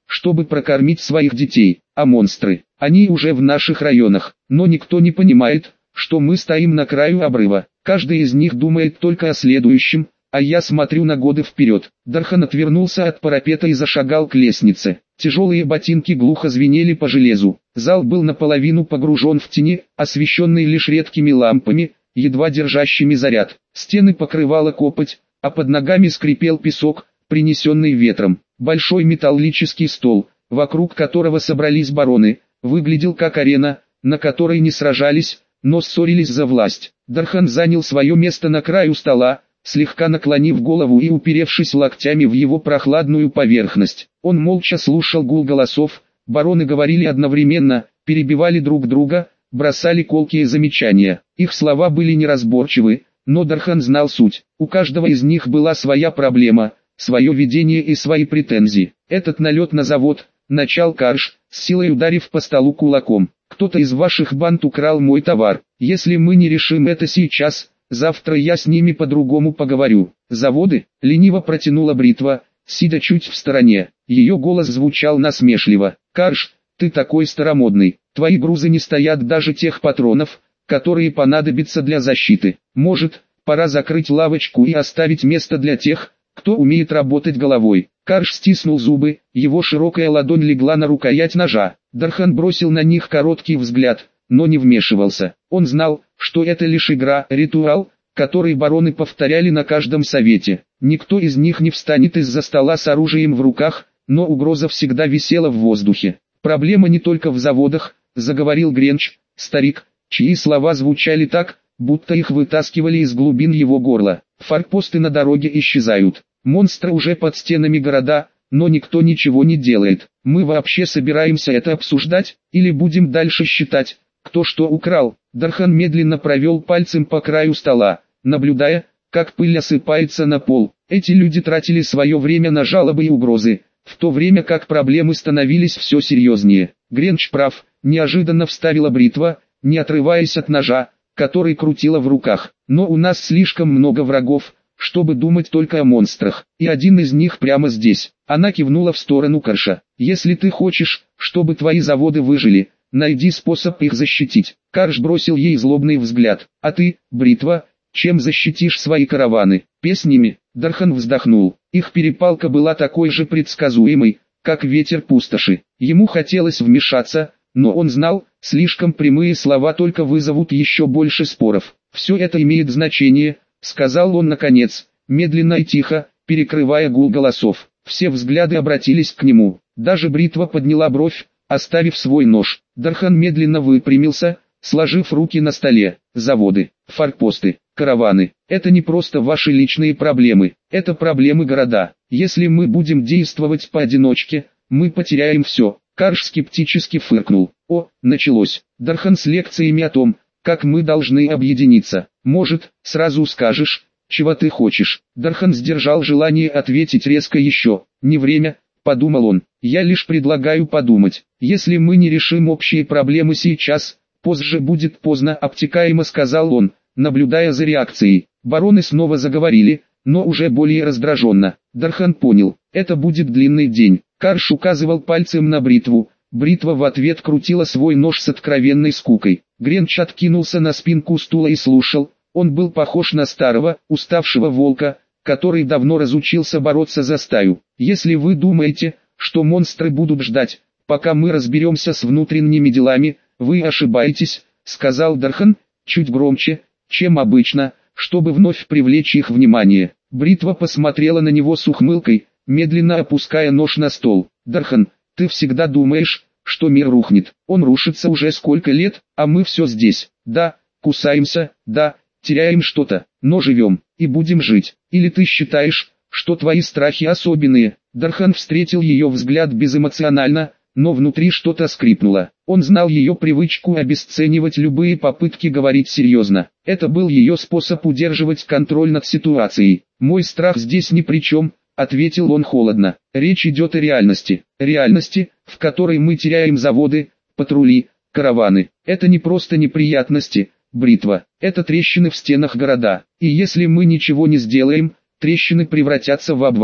[SPEAKER 1] чтобы прокормить своих детей, а монстры, они уже в наших районах, но никто не понимает, что мы стоим на краю обрыва. Каждый из них думает только о следующем, а я смотрю на годы вперед. Дархан отвернулся от парапета и зашагал к лестнице. Тяжелые ботинки глухо звенели по железу. Зал был наполовину погружен в тени, освещенный лишь редкими лампами, едва держащими заряд. Стены покрывала копоть, а под ногами скрипел песок, принесенный ветром. Большой металлический стол, вокруг которого собрались бароны, выглядел как арена, на которой не сражались, но ссорились за власть. Дархан занял свое место на краю стола, слегка наклонив голову и уперевшись локтями в его прохладную поверхность. Он молча слушал гул голосов, бароны говорили одновременно, перебивали друг друга, бросали колкие замечания. Их слова были неразборчивы, но Дархан знал суть. У каждого из них была своя проблема, свое видение и свои претензии. Этот налет на завод, начал Карш, с силой ударив по столу кулаком. Кто-то из ваших банд украл мой товар. Если мы не решим это сейчас, завтра я с ними по-другому поговорю. Заводы, лениво протянула Бритва, сидя чуть в стороне. Ее голос звучал насмешливо. Карш, ты такой старомодный. Твои грузы не стоят даже тех патронов, которые понадобятся для защиты. Может, пора закрыть лавочку и оставить место для тех, кто умеет работать головой. Карш стиснул зубы, его широкая ладонь легла на рукоять ножа. Дархан бросил на них короткий взгляд, но не вмешивался. Он знал, что это лишь игра, ритуал, который бароны повторяли на каждом совете. Никто из них не встанет из-за стола с оружием в руках, но угроза всегда висела в воздухе. Проблема не только в заводах, заговорил Гренч, старик, чьи слова звучали так, будто их вытаскивали из глубин его горла. Форпосты на дороге исчезают. Монстры уже под стенами города, но никто ничего не делает. Мы вообще собираемся это обсуждать, или будем дальше считать, кто что украл? Дархан медленно провел пальцем по краю стола, наблюдая, как пыль осыпается на пол. Эти люди тратили свое время на жалобы и угрозы, в то время как проблемы становились все серьезнее. Гренч прав, неожиданно вставила Бритва, не отрываясь от ножа, который крутила в руках. Но у нас слишком много врагов, чтобы думать только о монстрах, и один из них прямо здесь. Она кивнула в сторону Карша. Если ты хочешь, чтобы твои заводы выжили, найди способ их защитить. Карш бросил ей злобный взгляд. А ты, Бритва, чем защитишь свои караваны? Песнями? Дархан вздохнул. Их перепалка была такой же предсказуемой, как ветер пустоши. Ему хотелось вмешаться, но он знал, слишком прямые слова только вызовут еще больше споров. Все это имеет значение, сказал он наконец, медленно и тихо, перекрывая гул голосов. Все взгляды обратились к нему. Даже Бритва подняла бровь, оставив свой нож. Дархан медленно выпрямился, сложив руки на столе. Заводы, форпосты, караваны – это не просто ваши личные проблемы, это проблемы города. Если мы будем действовать поодиночке, мы потеряем все. Карш скептически фыркнул. О, началось. Дархан с лекциями о том, как мы должны объединиться. Может, сразу скажешь, чего ты хочешь. Дархан сдержал желание ответить резко еще. Не время, подумал он. Я лишь предлагаю подумать. Если мы не решим общие проблемы сейчас, позже будет поздно, обтекаемо сказал он, наблюдая за реакцией. Бароны снова заговорили, но уже более раздраженно. Дархан понял, это будет длинный день. Карш указывал пальцем на Бритву. Бритва в ответ крутила свой нож с откровенной скукой. Гренч откинулся на спинку стула и слушал. Он был похож на старого, уставшего волка, который давно разучился бороться за стаю. Если вы думаете, что монстры будут ждать, пока мы разберемся с внутренними делами, вы ошибаетесь, сказал Дархан, чуть громче, чем обычно, чтобы вновь привлечь их внимание. Бритва посмотрела на него с ухмылкой, медленно опуская нож на стол. Дархан, ты всегда думаешь, что мир рухнет. Он рушится уже сколько лет, а мы все здесь. Да, кусаемся, да, теряем что-то, но живем, и будем жить. Или ты считаешь, что твои страхи особенные? Дархан встретил ее взгляд безэмоционально, но внутри что-то скрипнуло. Он знал ее привычку обесценивать любые попытки говорить серьезно. Это был ее способ удерживать контроль над ситуацией. «Мой страх здесь ни при чем», — ответил он холодно. «Речь идет о реальности. Реальности, в которой мы теряем заводы, патрули, караваны. Это не просто неприятности, Бритва. Это трещины в стенах города. И если мы ничего не сделаем, трещины превратятся в обвал.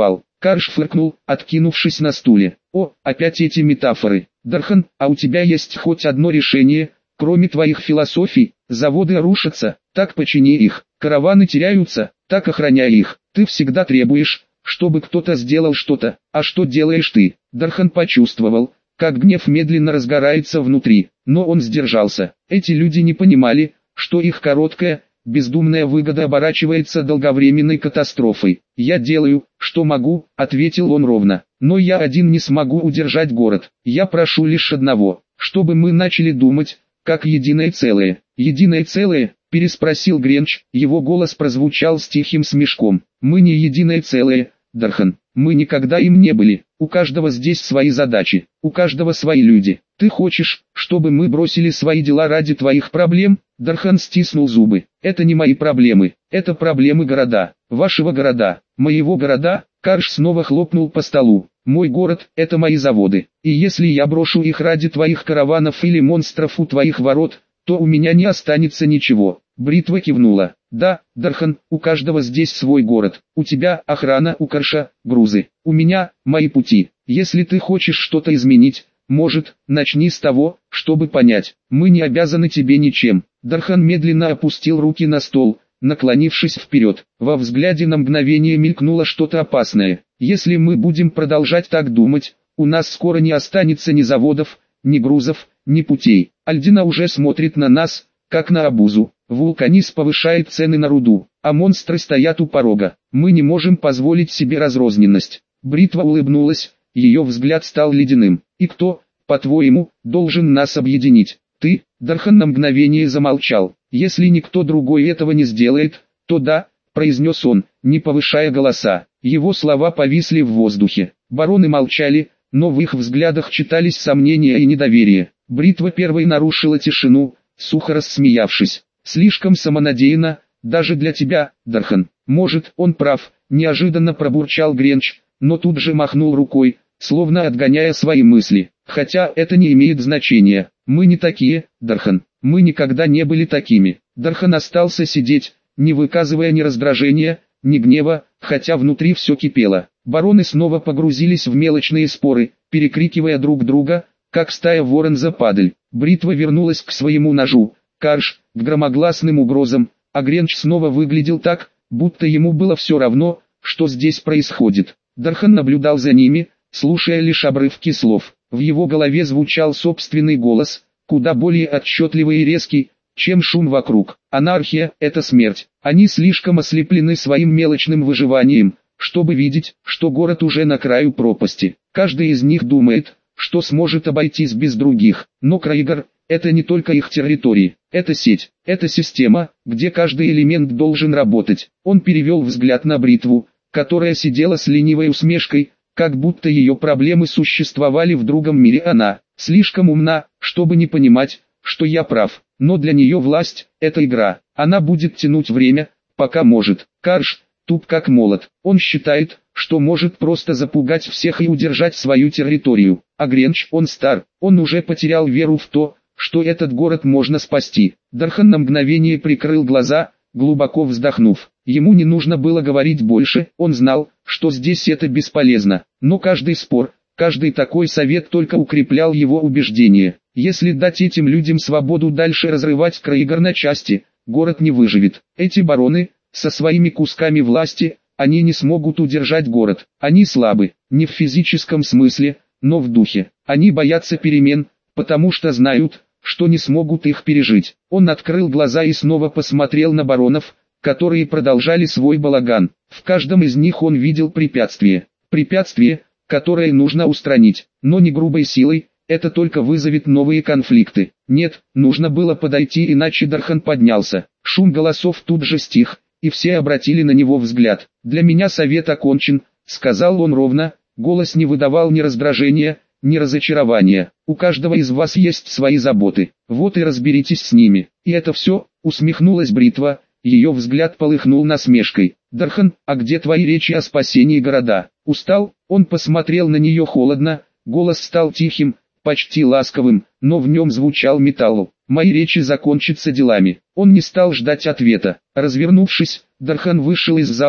[SPEAKER 1] Карш фыркнул, откинувшись на стуле. О, опять эти метафоры. Дархан, а у тебя есть хоть одно решение, кроме твоих философий? Заводы рушатся, так почини их. Караваны теряются, так охраняй их. Ты всегда требуешь, чтобы кто-то сделал что-то. А что делаешь ты? Дархан почувствовал, как гнев медленно разгорается внутри, но он сдержался. Эти люди не понимали, что их короткая, бездумная выгода оборачивается долговременной катастрофой. «Я делаю, что могу», — ответил он ровно. «Но я один не смогу удержать город. Я прошу лишь одного, чтобы мы начали думать, как единое целое». «Единое целое?» — переспросил Гренч, его голос прозвучал с тихим смешком. «Мы не единое целое, Дархан. Мы никогда им не были. У каждого здесь свои задачи, у каждого свои люди. Ты хочешь, чтобы мы бросили свои дела ради твоих проблем?» Дархан стиснул зубы. «Это не мои проблемы, это проблемы города, вашего города, моего города». Карш снова хлопнул по столу. «Мой город – это мои заводы, и если я брошу их ради твоих караванов или монстров у твоих ворот, то у меня не останется ничего». Бритва кивнула. «Да, Дархан, у каждого здесь свой город. У тебя охрана, у Карша грузы. У меня мои пути. Если ты хочешь что-то изменить, может, начни с того, чтобы понять. Мы не обязаны тебе ничем». Дархан медленно опустил руки на стол, наклонившись вперед. Во взгляде на мгновение мелькнуло что-то опасное. «Если мы будем продолжать так думать, у нас скоро не останется ни заводов, ни грузов, ни путей. Альдина уже смотрит на нас, как на обузу. Вулканис повышает цены на руду, а монстры стоят у порога. Мы не можем позволить себе разрозненность». Бритва улыбнулась, ее взгляд стал ледяным. «И кто, по-твоему, должен нас объединить? Ты?» Дархан на мгновение замолчал. «Если никто другой этого не сделает, то да», произнес он, не повышая голоса. Его слова повисли в воздухе. Бароны молчали, но в их взглядах читались сомнения и недоверие. Бритва первой нарушила тишину, сухо рассмеявшись. «Слишком самонадеянно, даже для тебя, Дархан». «Может, он прав», неожиданно пробурчал Гренч, но тут же махнул рукой, словно отгоняя свои мысли. «Хотя это не имеет значения. Мы не такие, Дархан. Мы никогда не были такими». Дархан остался сидеть, не выказывая ни раздражения, ни гнева, хотя внутри все кипело. Бароны снова погрузились в мелочные споры, перекрикивая друг друга, как стая ворон за падаль. Бритва вернулась к своему ножу. Карш, к громогласным угрозам, а Гренч снова выглядел так, будто ему было все равно, что здесь происходит. Дархан наблюдал за ними, слушая лишь обрывки слов. В его голове звучал собственный голос, куда более отчетливый и резкий, чем шум вокруг. Анархия – это смерть. Они слишком ослеплены своим мелочным выживанием, чтобы видеть, что город уже на краю пропасти. Каждый из них думает, что сможет обойтись без других. Но Краигор – это не только их территории, это сеть, это система, где каждый элемент должен работать. Он перевел взгляд на Бритву, которая сидела с ленивой усмешкой, как будто ее проблемы существовали в другом мире. Она слишком умна, чтобы не понимать, что я прав, но для нее власть – это игра. Она будет тянуть время, пока может. Карш туп как молот. Он считает, что может просто запугать всех и удержать свою территорию. А Гренч, он стар, он уже потерял веру в то, что этот город можно спасти. Дархан на мгновение прикрыл глаза, глубоко вздохнув. Ему не нужно было говорить больше, он знал, что здесь это бесполезно. Но каждый спор, каждый такой совет только укреплял его убеждение. Если дать этим людям свободу дальше разрывать Краигор на части, город не выживет. Эти бароны, со своими кусками власти, они не смогут удержать город. Они слабы, не в физическом смысле, но в духе. Они боятся перемен, потому что знают, что не смогут их пережить. Он открыл глаза и снова посмотрел на баронов, которые продолжали свой балаган. В каждом из них он видел препятствие. Препятствие, которое нужно устранить, но не грубой силой, это только вызовет новые конфликты. Нет, нужно было подойти, иначе Дархан поднялся. Шум голосов тут же стих, и все обратили на него взгляд. «Для меня совет окончен», — сказал он ровно, голос не выдавал ни раздражения, ни разочарования. «У каждого из вас есть свои заботы, вот и разберитесь с ними». «И это все?» — усмехнулась Бритва, ее взгляд полыхнул насмешкой. «Дархан, а где твои речи о спасении города? Устал?» Он посмотрел на нее холодно, голос стал тихим, почти ласковым, но в нем звучал металл. «Мои речи закончатся делами». Он не стал ждать ответа. Развернувшись, Дархан вышел из зала,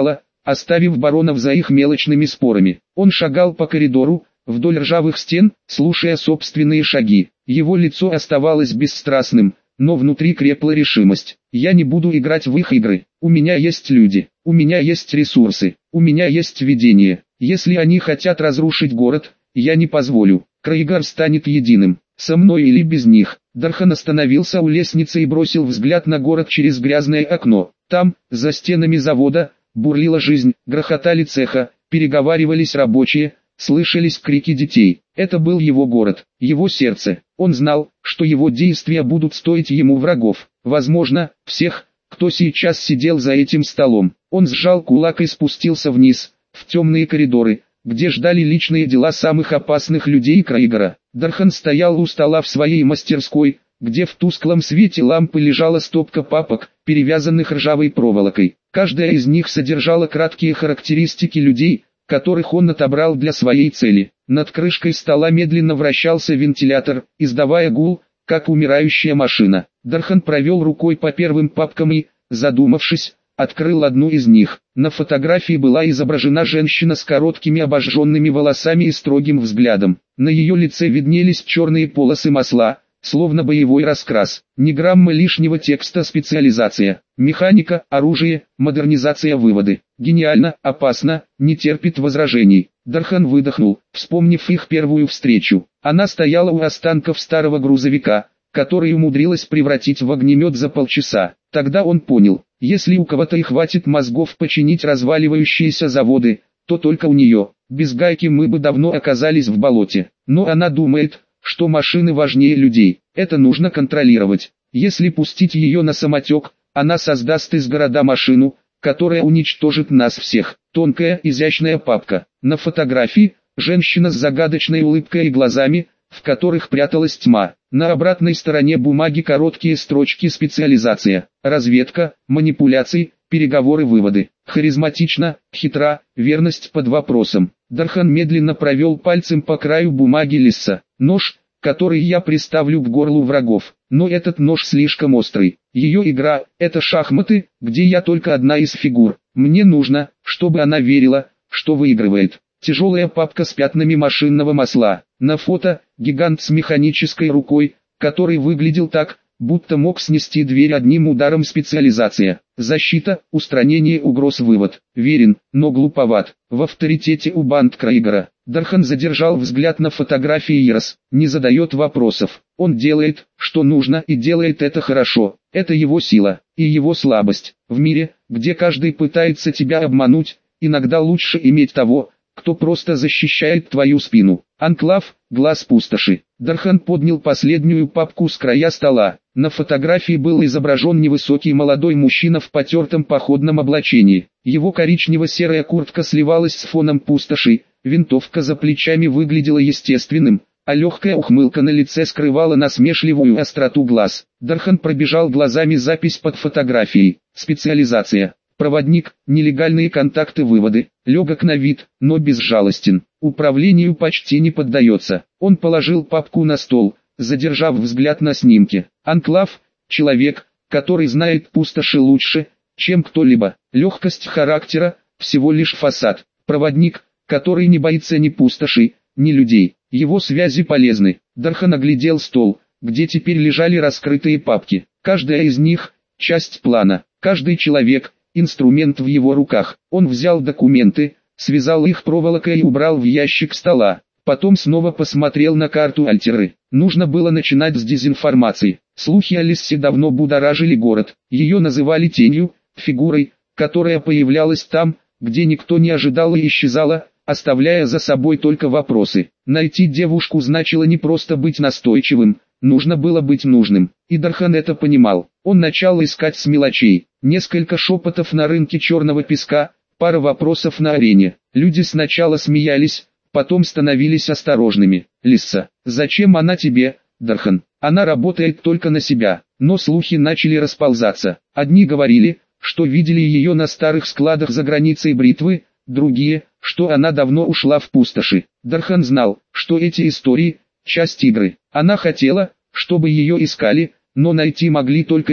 [SPEAKER 1] оставив баронов за их мелочными спорами. Он шагал по коридору, вдоль ржавых стен, слушая собственные шаги. Его лицо оставалось бесстрастным, но внутри крепла решимость. Я не буду играть в их игры. У меня есть люди, у меня есть ресурсы, у меня есть видение. Если они хотят разрушить город, я не позволю. Краигар станет единым, со мной или без них. Дархан остановился у лестницы и бросил взгляд на город через грязное окно. Там, за стенами завода, бурлила жизнь, грохотали цеха, переговаривались рабочие, слышались крики детей. Это был его город, его сердце. Он знал, что его действия будут стоить ему врагов. Возможно, всех, кто сейчас сидел за этим столом. Он сжал кулак и спустился вниз, в темные коридоры, где ждали личные дела самых опасных людей Краигара. Дархан стоял у стола в своей мастерской, где в тусклом свете лампы лежала стопка папок, перевязанных ржавой проволокой. Каждая из них содержала краткие характеристики людей, которых он отобрал для своей цели. Над крышкой стола медленно вращался вентилятор, издавая гул, как умирающая машина. Дархан провел рукой по первым папкам и, задумавшись, открыл одну из них. На фотографии была изображена женщина с короткими обожженными волосами и строгим взглядом. На ее лице виднелись черные полосы масла, словно боевой раскрас. Ни грамма лишнего текста. Специализация, механика, оружие, модернизация, выводы. Гениально, опасно, не терпит возражений. Дархан выдохнул, вспомнив их первую встречу. Она стояла у останков старого грузовика, который умудрилась превратить в огнемет за полчаса. Тогда он понял, если у кого-то и хватит мозгов починить разваливающиеся заводы, то только у нее. Без гайки мы бы давно оказались в болоте. Но она думает, что машины важнее людей. Это нужно контролировать. Если пустить ее на самотек, она создаст из города машину, которая уничтожит нас всех. Тонкая, изящная папка. На фотографии женщина с загадочной улыбкой и глазами, в которых пряталась тьма. На обратной стороне бумаги короткие строчки: специализация, разведка, манипуляции, переговоры, выводы. Харизматично, хитра, верность под вопросом. Дархан медленно провел пальцем по краю бумаги лиса. Нож, который я приставлю к горлу врагов. Но этот нож слишком острый. Ее игра – это шахматы, где я только одна из фигур. Мне нужно, чтобы она верила, что выигрывает. Тяжелая папка с пятнами машинного масла. На фото – гигант с механической рукой, который выглядел так, будто мог снести дверь одним ударом. Специализация, защита, устранение угроз, вывод. Верен, но глуповат. В авторитете у банд Краигара. Дархан задержал взгляд на фотографии Ирос. Не задает вопросов. Он делает, что нужно, и делает это хорошо. Это его сила и его слабость. В мире, где каждый пытается тебя обмануть, иногда лучше иметь того, кто просто защищает твою спину. Анклав, глаз пустоши. Дархан поднял последнюю папку с края стола. На фотографии был изображен невысокий молодой мужчина в потертом походном облачении. Его коричнево-серая куртка сливалась с фоном пустоши, винтовка за плечами выглядела естественным, а легкая ухмылка на лице скрывала насмешливую остроту глаз. Дархан пробежал глазами запись под фотографией. Специализация. Проводник, нелегальные контакты, выводы. Легок на вид, но безжалостен. Управлению почти не поддается. Он положил папку на стол, задержав взгляд на снимке. Анклав – человек, который знает пустоши лучше, чем кто-либо. Легкость характера – всего лишь фасад. Проводник, который не боится ни пустоши, ни людей. Его связи полезны. Дархан оглядел стол, где теперь лежали раскрытые папки. Каждая из них – часть плана. Каждый человек – инструмент в его руках. Он взял документы, связал их проволокой и убрал в ящик стола. Потом снова посмотрел на карту Альтеры. Нужно было начинать с дезинформации. Слухи о Лиссе давно будоражили город. Ее называли тенью, фигурой, которая появлялась там, где никто не ожидал, и исчезала, оставляя за собой только вопросы. Найти девушку значило не просто быть настойчивым, нужно было быть нужным. И Дархан это понимал. Он начал искать с мелочей. Несколько шепотов на рынке черного песка, пара вопросов на арене. Люди сначала смеялись, потом становились осторожными. Лисса, зачем она тебе, Дархан? Она работает только на себя. Но слухи начали расползаться. Одни говорили, что видели ее на старых складах за границей Бритвы, другие, что она давно ушла в пустоши. Дархан знал, что эти истории – часть игры. Она хотела, чтобы ее искали, но найти могли только те,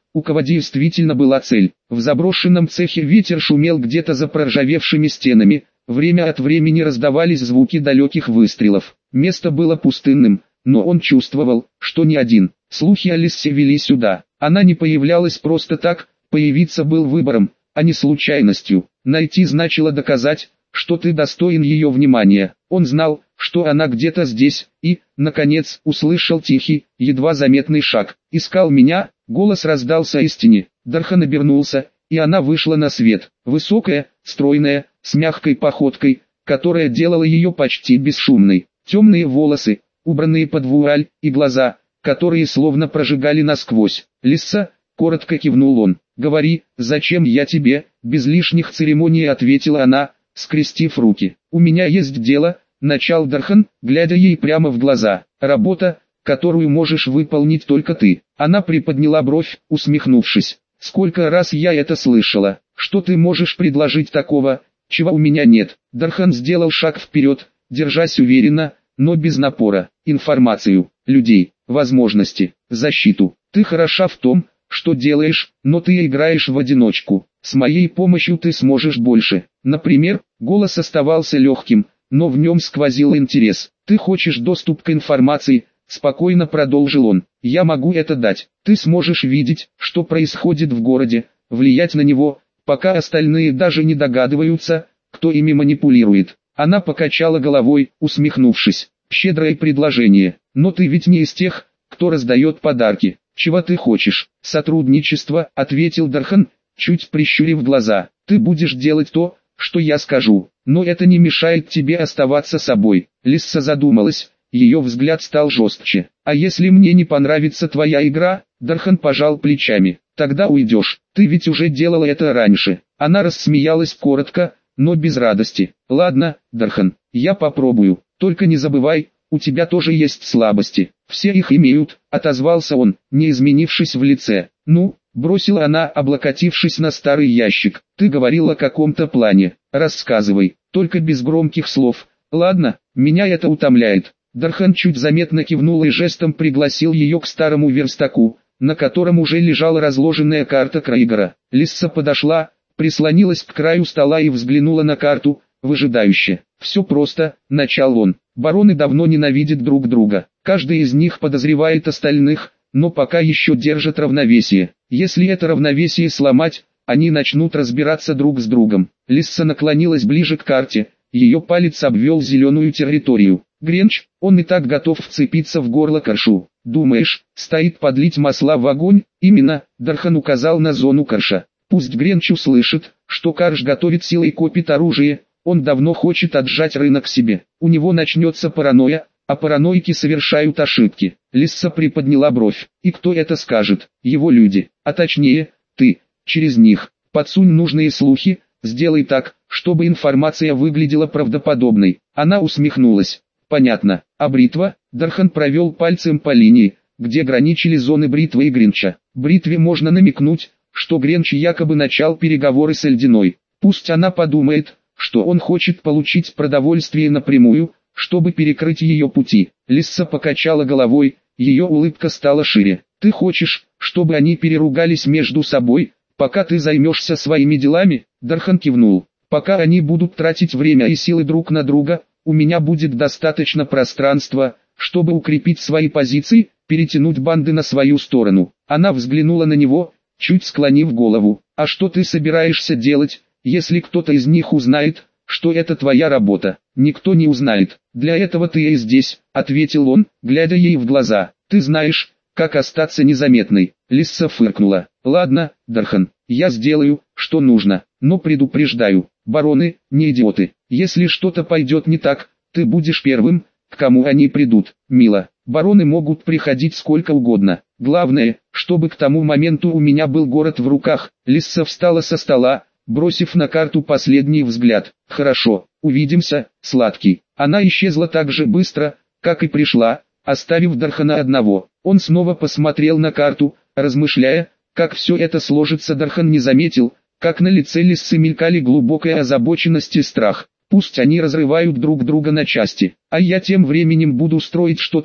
[SPEAKER 1] у кого действительно была цель. В заброшенном цехе ветер шумел где-то за проржавевшими стенами, время от времени раздавались звуки далеких выстрелов. Место было пустынным, но он чувствовал, что не один. Слухи о Лиссе вели сюда. Она не появлялась просто так, появиться был выбором, а не случайностью. Найти значило доказать, что ты достоин ее внимания. Он знал, что она где-то здесь, и, наконец, услышал тихий, едва заметный шаг. «Искал меня?» Голос раздался из тени. Дархан обернулся, и она вышла на свет. Высокая, стройная, с мягкой походкой, которая делала ее почти бесшумной. Темные волосы, убранные под вуаль, и глаза, которые словно прожигали насквозь. «Лисса», — коротко кивнул он. «Говори, зачем я тебе?» Без лишних церемоний ответила она, скрестив руки. «У меня есть дело», — начал Дархан, глядя ей прямо в глаза. «Работа, которую можешь выполнить только ты». Она приподняла бровь, усмехнувшись. «Сколько раз я это слышала. Что ты можешь предложить такого, чего у меня нет?» Дархан сделал шаг вперед, держась уверенно, но без напора. «Информацию, людей, возможности, защиту. Ты хороша в том, что делаешь, но ты играешь в одиночку. С моей помощью ты сможешь больше». Например, голос оставался легким, но в нем сквозил интерес. «Ты хочешь доступ к информации», — спокойно продолжил он. «Я могу это дать. Ты сможешь видеть, что происходит в городе, влиять на него, пока остальные даже не догадываются, кто ими манипулирует». Она покачала головой, усмехнувшись. «Щедрое предложение, но ты ведь не из тех, кто раздает подарки. Чего ты хочешь?» «Сотрудничество», — ответил Дархан, чуть прищурив глаза. «Ты будешь делать то, что я скажу, но это не мешает тебе оставаться собой». Лисса задумалась, ее взгляд стал жестче. «А если мне не понравится твоя игра?» Дархан пожал плечами. «Тогда уйдешь, ты ведь уже делала это раньше». Она рассмеялась коротко, но без радости. «Ладно, Дархан, я попробую, только не забывай, у тебя тоже есть слабости». «Все их имеют», — отозвался он, не изменившись в лице. «Ну?» — бросила она, облокотившись на старый ящик. «Ты говорил о каком-то плане. Рассказывай, только без громких слов. Ладно, меня это утомляет». Дархан чуть заметно кивнул и жестом пригласил ее к старому верстаку, на котором уже лежала разложенная карта Крейгора. Лисса подошла, прислонилась к краю стола и взглянула на карту, выжидающе. «Все просто», — начал он. «Бароны давно ненавидят друг друга. Каждый из них подозревает остальных, но пока еще держат равновесие. Если это равновесие сломать, они начнут разбираться друг с другом». Лисса наклонилась ближе к карте, ее палец обвел зеленую территорию. «Гренч, он и так готов вцепиться в горло Коршу. Думаешь, стоит подлить масла в огонь?» «Именно», — Дархан указал на зону Корша. «Пусть Гренч услышит, что Корш готовит силой копит оружие, он давно хочет отжать рынок себе. У него начнется паранойя, а параноики совершают ошибки». Лисса приподняла бровь. «И кто это скажет?» «Его люди, а точнее, ты, через них. Подсунь нужные слухи, сделай так, чтобы информация выглядела правдоподобной». Она усмехнулась. «Понятно. А бритва?» Дархан провел пальцем по линии, где граничили зоны бритвы и Гренча. Бритве можно намекнуть, что Гренч якобы начал переговоры с Ледяной. Пусть она подумает, что он хочет получить продовольствие напрямую, чтобы перекрыть ее пути. Лисса покачала головой, ее улыбка стала шире. «Ты хочешь, чтобы они переругались между собой, пока ты займешься своими делами?» Дархан кивнул. «Пока они будут тратить время и силы друг на друга, у меня будет достаточно пространства, чтобы укрепить свои позиции, перетянуть банды на свою сторону». Она взглянула на него, чуть склонив голову. «А что ты собираешься делать, если кто-то из них узнает, что это твоя работа?» «Никто не узнает. Для этого ты и здесь», — ответил он, глядя ей в глаза. «Ты знаешь, как остаться незаметной». Лисса фыркнула. «Ладно, Дархан, я сделаю, что нужно, но предупреждаю, бароны, не идиоты. Если что-то пойдет не так, ты будешь первым, к кому они придут. Мила, бароны могут приходить сколько угодно. Главное, чтобы к тому моменту у меня был город в руках». Лисса встала со стола, бросив на карту последний взгляд. «Хорошо, увидимся, сладкий». Она исчезла так же быстро, как и пришла, оставив Дархана одного. Он снова посмотрел на карту, размышляя, как все это сложится. Дархан не заметил, как на лице Лиссы мелькали глубокая озабоченность и страх. «Пусть они разрывают друг друга на части, а я тем временем буду строить что-то,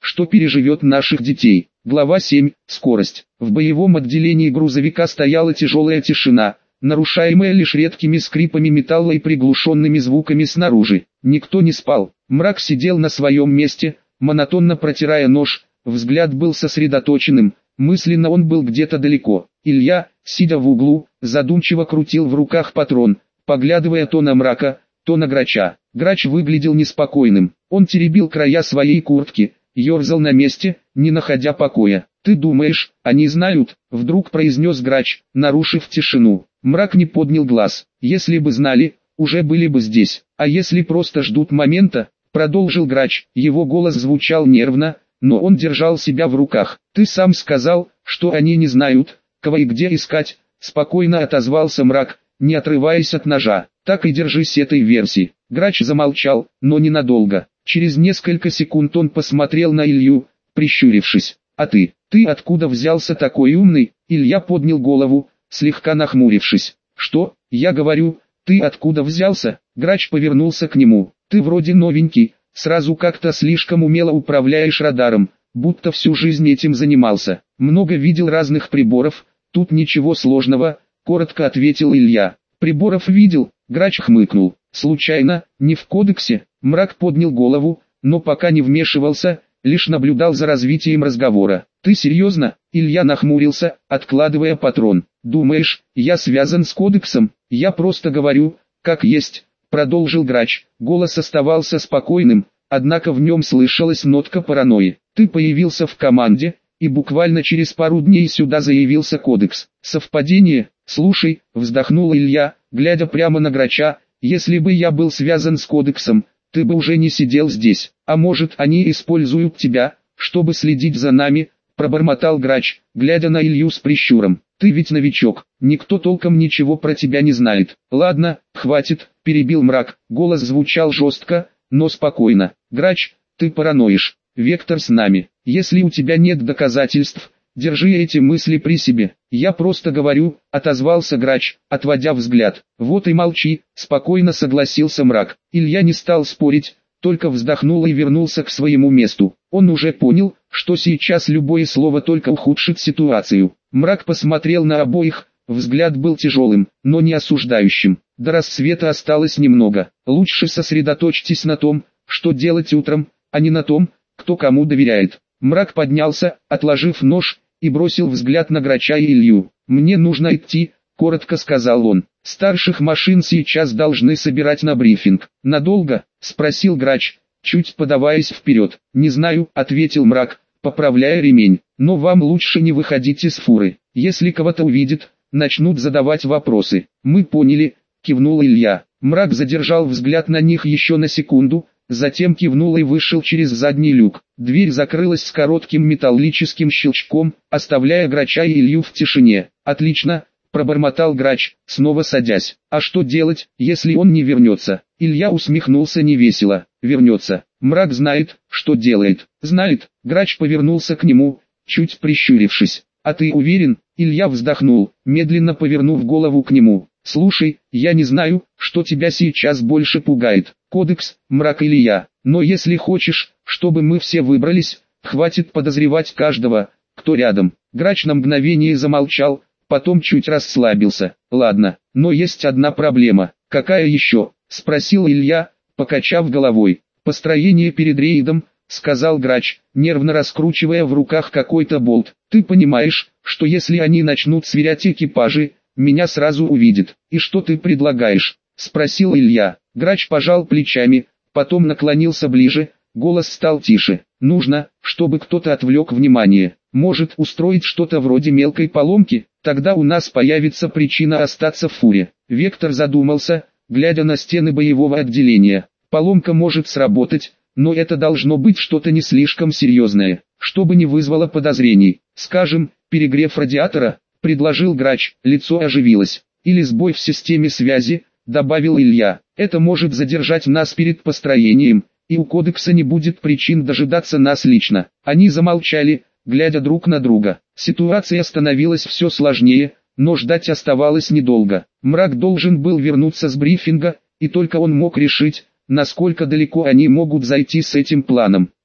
[SPEAKER 1] что переживет наших детей. Глава семь. Скорость. В боевом отделении грузовика стояла тяжелая тишина, нарушаемая лишь редкими скрипами металла и приглушенными звуками снаружи. Никто не спал. Мрак сидел на своем месте, монотонно протирая нож, взгляд был сосредоточенным, мысленно он был где-то далеко. Илья, сидя в углу, задумчиво крутил в руках патрон, поглядывая то на Мрака, то на Грача. Грач выглядел неспокойным, он теребил края своей куртки, ерзал на месте, не находя покоя. «Ты думаешь, они знают?» — вдруг произнес Грач, нарушив тишину. Мрак не поднял глаз. «Если бы знали, уже были бы здесь. А если просто ждут момента?» — продолжил Грач. Его голос звучал нервно, но он держал себя в руках. «Ты сам сказал, что они не знают, кого и где искать», — спокойно отозвался Мрак, не отрываясь от ножа. «Так и держись этой версии». Грач замолчал, но ненадолго. Через несколько секунд он посмотрел на Илью, прищурившись. «А ты, ты откуда взялся такой умный?» Илья поднял голову, слегка нахмурившись. «Что, я говорю, ты откуда взялся?» Грач повернулся к нему. «Ты вроде новенький, сразу как-то слишком умело управляешь радаром, будто всю жизнь этим занимался. Много видел разных приборов, тут ничего сложного», — коротко ответил Илья. «Приборов видел?» Грач хмыкнул. «Случайно, не в кодексе?» Мрак поднял голову, но пока не вмешивался, лишь наблюдал за развитием разговора. «Ты серьезно?» Илья нахмурился, откладывая патрон. «Думаешь, я связан с кодексом?» «Я просто говорю, как есть», — продолжил Грач. Голос оставался спокойным, однако в нем слышалась нотка паранойи. «Ты появился в команде, и буквально через пару дней сюда заявился кодекс. Совпадение?» «Слушай», — вздохнул Илья, глядя прямо на Грача, «если бы я был связан с кодексом, ты бы уже не сидел здесь. А может, они используют тебя, чтобы следить за нами?» — пробормотал Грач, глядя на Илью с прищуром. «Ты ведь новичок, никто толком ничего про тебя не знает». «Ладно, хватит», — перебил Мрак. Голос звучал жестко, но спокойно. «Грач, ты параноишь. Вектор с нами. Если у тебя нет доказательств, держи эти мысли при себе». «Я просто говорю», — отозвался Грач, отводя взгляд. «Вот и молчи», — спокойно согласился Мрак. Илья не стал спорить, только вздохнул и вернулся к своему месту. Он уже понял, что сейчас любое слово только ухудшит ситуацию. Мрак посмотрел на обоих, взгляд был тяжелым, но не осуждающим. До рассвета осталось немного. Лучше сосредоточьтесь на том, что делать утром, а не на том, кто кому доверяет. Мрак поднялся, отложив нож, и бросил взгляд на Грача и Илью. «Мне нужно идти», — коротко сказал он. «Старших машин сейчас должны собирать на брифинг». «Надолго?» — спросил Грач, чуть подаваясь вперед. «Не знаю», — ответил Мрак, поправляя ремень. «Но вам лучше не выходить из фуры. Если кого-то увидят, начнут задавать вопросы». «Мы поняли», — кивнул Илья. Мрак задержал взгляд на них еще на секунду, затем кивнул и вышел через задний люк. Дверь закрылась с коротким металлическим щелчком, оставляя Грача и Илью в тишине. «Отлично», — пробормотал Грач, снова садясь. «А что делать, если он не вернется?» Илья усмехнулся невесело. «Вернется. Мрак знает, что делает». «Знает». Грач повернулся к нему, чуть прищурившись. «А ты уверен?» Илья вздохнул, медленно повернув голову к нему. «Слушай, я не знаю, что тебя сейчас больше пугает, кодекс, Мрак или я, но если хочешь, чтобы мы все выбрались, хватит подозревать каждого, кто рядом». Грач на мгновение замолчал, потом чуть расслабился. «Ладно, но есть одна проблема». «Какая еще?» — спросил Илья, покачав головой. «Построение перед рейдом», — сказал Грач, нервно раскручивая в руках какой-то болт. «Ты понимаешь, что если они начнут сверять экипажи, меня сразу увидят». «И что ты предлагаешь?» — спросил Илья. Грач пожал плечами, потом наклонился ближе, голос стал тише. «Нужно, чтобы кто-то отвлек внимание. Может устроить что-то вроде мелкой поломки, тогда у нас появится причина остаться в фуре». Вектор задумался, глядя на стены боевого отделения. «Поломка может сработать, но это должно быть что-то не слишком серьезное, чтобы не вызвало подозрений. Скажем, перегрев радиатора», — предложил Грач. Лицо оживилось. «Или сбой в системе связи», — добавил Илья. «Это может задержать нас перед построением, и у кодекса не будет причин дожидаться нас лично». Они замолчали, глядя друг на друга. Ситуация становилась все сложнее, но ждать оставалось недолго. Мрак должен был вернуться с брифинга, и только он мог решить, насколько далеко они могут зайти с этим планом.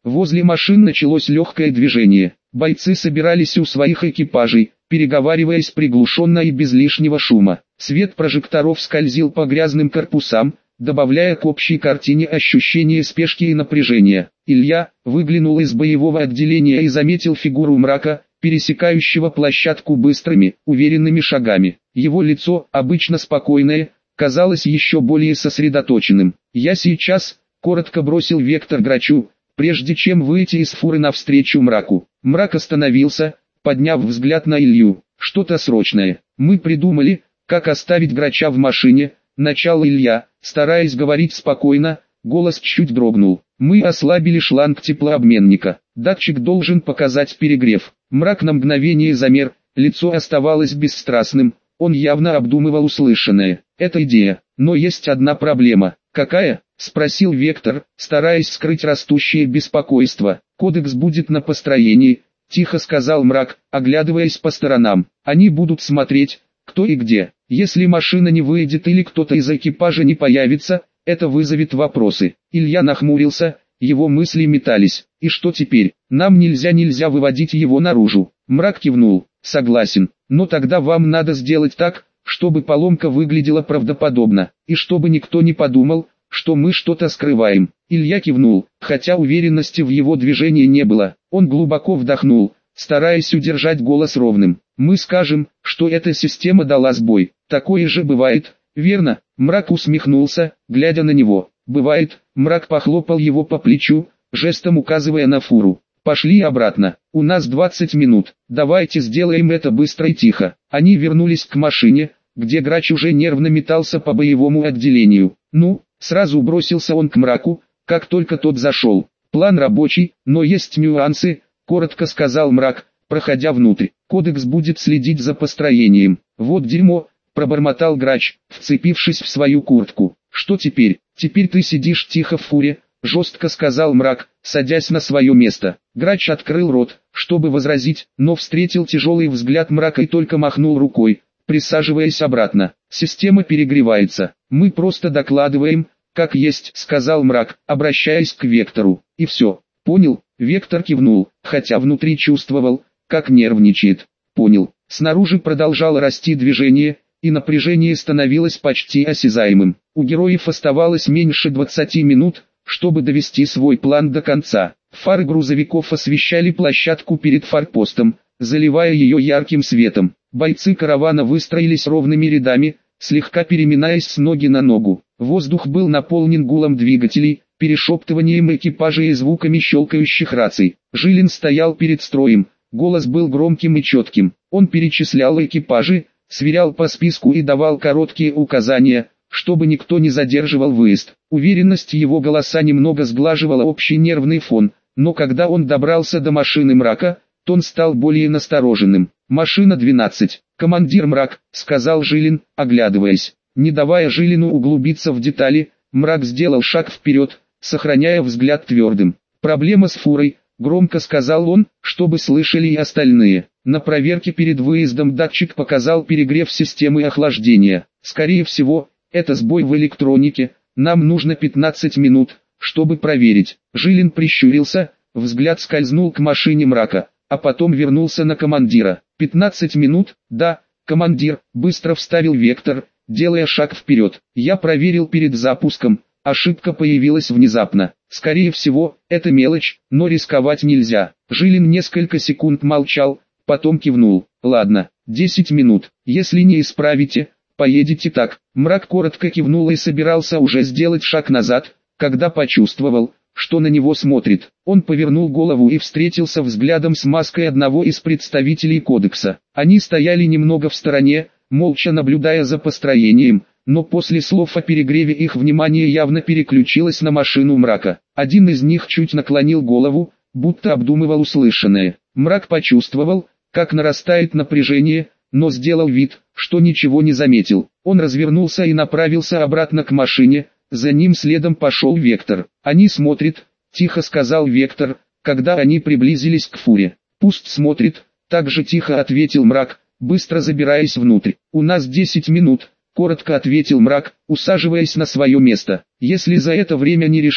[SPEAKER 1] Возле машин началось легкое движение. Бойцы собирались у своих экипажей, переговариваясь приглушенно и без лишнего шума. Свет прожекторов скользил по грязным корпусам, добавляя к общей картине ощущение спешки и напряжения. Илья выглянул из боевого отделения и заметил фигуру Мрака, пересекающего площадку быстрыми, уверенными шагами. Его лицо, обычно спокойное, казалось еще более сосредоточенным. «Я сейчас», — коротко бросил Вектор Грачу, прежде чем выйти из фуры навстречу Мраку. Мрак остановился, подняв взгляд на Илью. «Что-то срочное. Мы придумали, как оставить Грача в машине», — начал Илья, стараясь говорить спокойно, голос чуть дрогнул. «Мы ослабили шланг теплообменника. Датчик должен показать перегрев». Мрак на мгновение замер, лицо оставалось бесстрастным, он явно обдумывал услышанное. «Это идея, но есть одна проблема». «Какая?» — спросил Вектор, стараясь скрыть растущее беспокойство. «Кодекс будет на построении», — тихо сказал Мрак, оглядываясь по сторонам. «Они будут смотреть, кто и где. Если машина не выйдет или кто-то из экипажа не появится, это вызовет вопросы». Илья нахмурился, его мысли метались. «И что теперь? Нам нельзя нельзя выводить его наружу». Мрак кивнул. «Согласен, но тогда вам надо сделать так, чтобы поломка выглядела правдоподобно, и чтобы никто не подумал, что мы что-то скрываем». Илья кивнул, хотя уверенности в его движении не было. Он глубоко вдохнул, стараясь удержать голос ровным. «Мы скажем, что эта система дала сбой. Такое же бывает, верно?» Мрак усмехнулся, глядя на него. «Бывает». Мрак похлопал его по плечу, жестом указывая на фуру. «Пошли обратно. У нас двадцать минут. Давайте сделаем это быстро и тихо». Они вернулись к машине, где Грач уже нервно метался по боевому отделению. «Ну?» — сразу бросился он к Мраку, как только тот зашел. «План рабочий, но есть нюансы», — коротко сказал Мрак, проходя внутрь. «Кодекс будет следить за построением». «Вот дерьмо», — пробормотал Грач, вцепившись в свою куртку. «Что теперь?» «Теперь ты сидишь тихо в фуре», — жестко сказал Мрак, садясь на свое место. Грач открыл рот, чтобы возразить, но встретил тяжелый взгляд Мрака и только махнул рукой, присаживаясь обратно. «Система перегревается. Мы просто докладываем, как есть», — сказал Мрак, обращаясь к Вектору. «И все. Понял?» Вектор кивнул, хотя внутри чувствовал, как нервничает. «Понял». Снаружи продолжало расти движение, и напряжение становилось почти осязаемым. У героев оставалось меньше двадцати минут, чтобы довести свой план до конца. Фары грузовиков освещали площадку перед форпостом, заливая ее ярким светом. Бойцы каравана выстроились ровными рядами, слегка переминаясь с ноги на ногу. Воздух был наполнен гулом двигателей, перешептыванием экипажа и звуками щелкающих раций. Жилин стоял перед строем, голос был громким и четким. Он перечислял экипажи, сверял по списку и давал короткие указания, чтобы никто не задерживал выезд. Уверенность его голоса немного сглаживала общий нервный фон, но когда он добрался до машины Мрака, тон стал более настороженным. «Машина двенадцать, командир Мрак», — сказал Жилин, оглядываясь. Не давая Жилину углубиться в детали, Мрак сделал шаг вперед, сохраняя взгляд твердым. «Проблема с фурой», — громко сказал он, чтобы слышали и остальные. На проверке перед выездом датчик показал перегрев системы охлаждения. «Скорее всего, это сбой в электронике, нам нужно пятнадцать минут, чтобы проверить». Жилин прищурился, взгляд скользнул к машине Мрака, а потом вернулся на командира. «пятнадцать минут, да, командир», — быстро вставил Вектор, делая шаг вперед. «Я проверил перед запуском, ошибка появилась внезапно. Скорее всего, это мелочь, но рисковать нельзя». Жилин несколько секунд молчал, потом кивнул. «Ладно, десять минут, если не исправите, поедете так». Мрак коротко кивнул и собирался уже сделать шаг назад, когда почувствовал, что на него смотрит. Он повернул голову и встретился взглядом с маской одного из представителей кодекса. Они стояли немного в стороне, молча наблюдая за построением, но после слов о перегреве их внимание явно переключилось на машину Мрака. Один из них чуть наклонил голову, будто обдумывал услышанное. Мрак почувствовал, как нарастает напряжение, но сделал вид, что ничего не заметил. Он развернулся и направился обратно к машине, за ним следом пошел Вектор. «Они смотрят», — тихо сказал Вектор, когда они приблизились к фуре. «Пусть смотрит», — так же тихо ответил Мрак, быстро забираясь внутрь. «У нас десять минут», — коротко ответил Мрак, усаживаясь на свое место. «Если за это время не решим,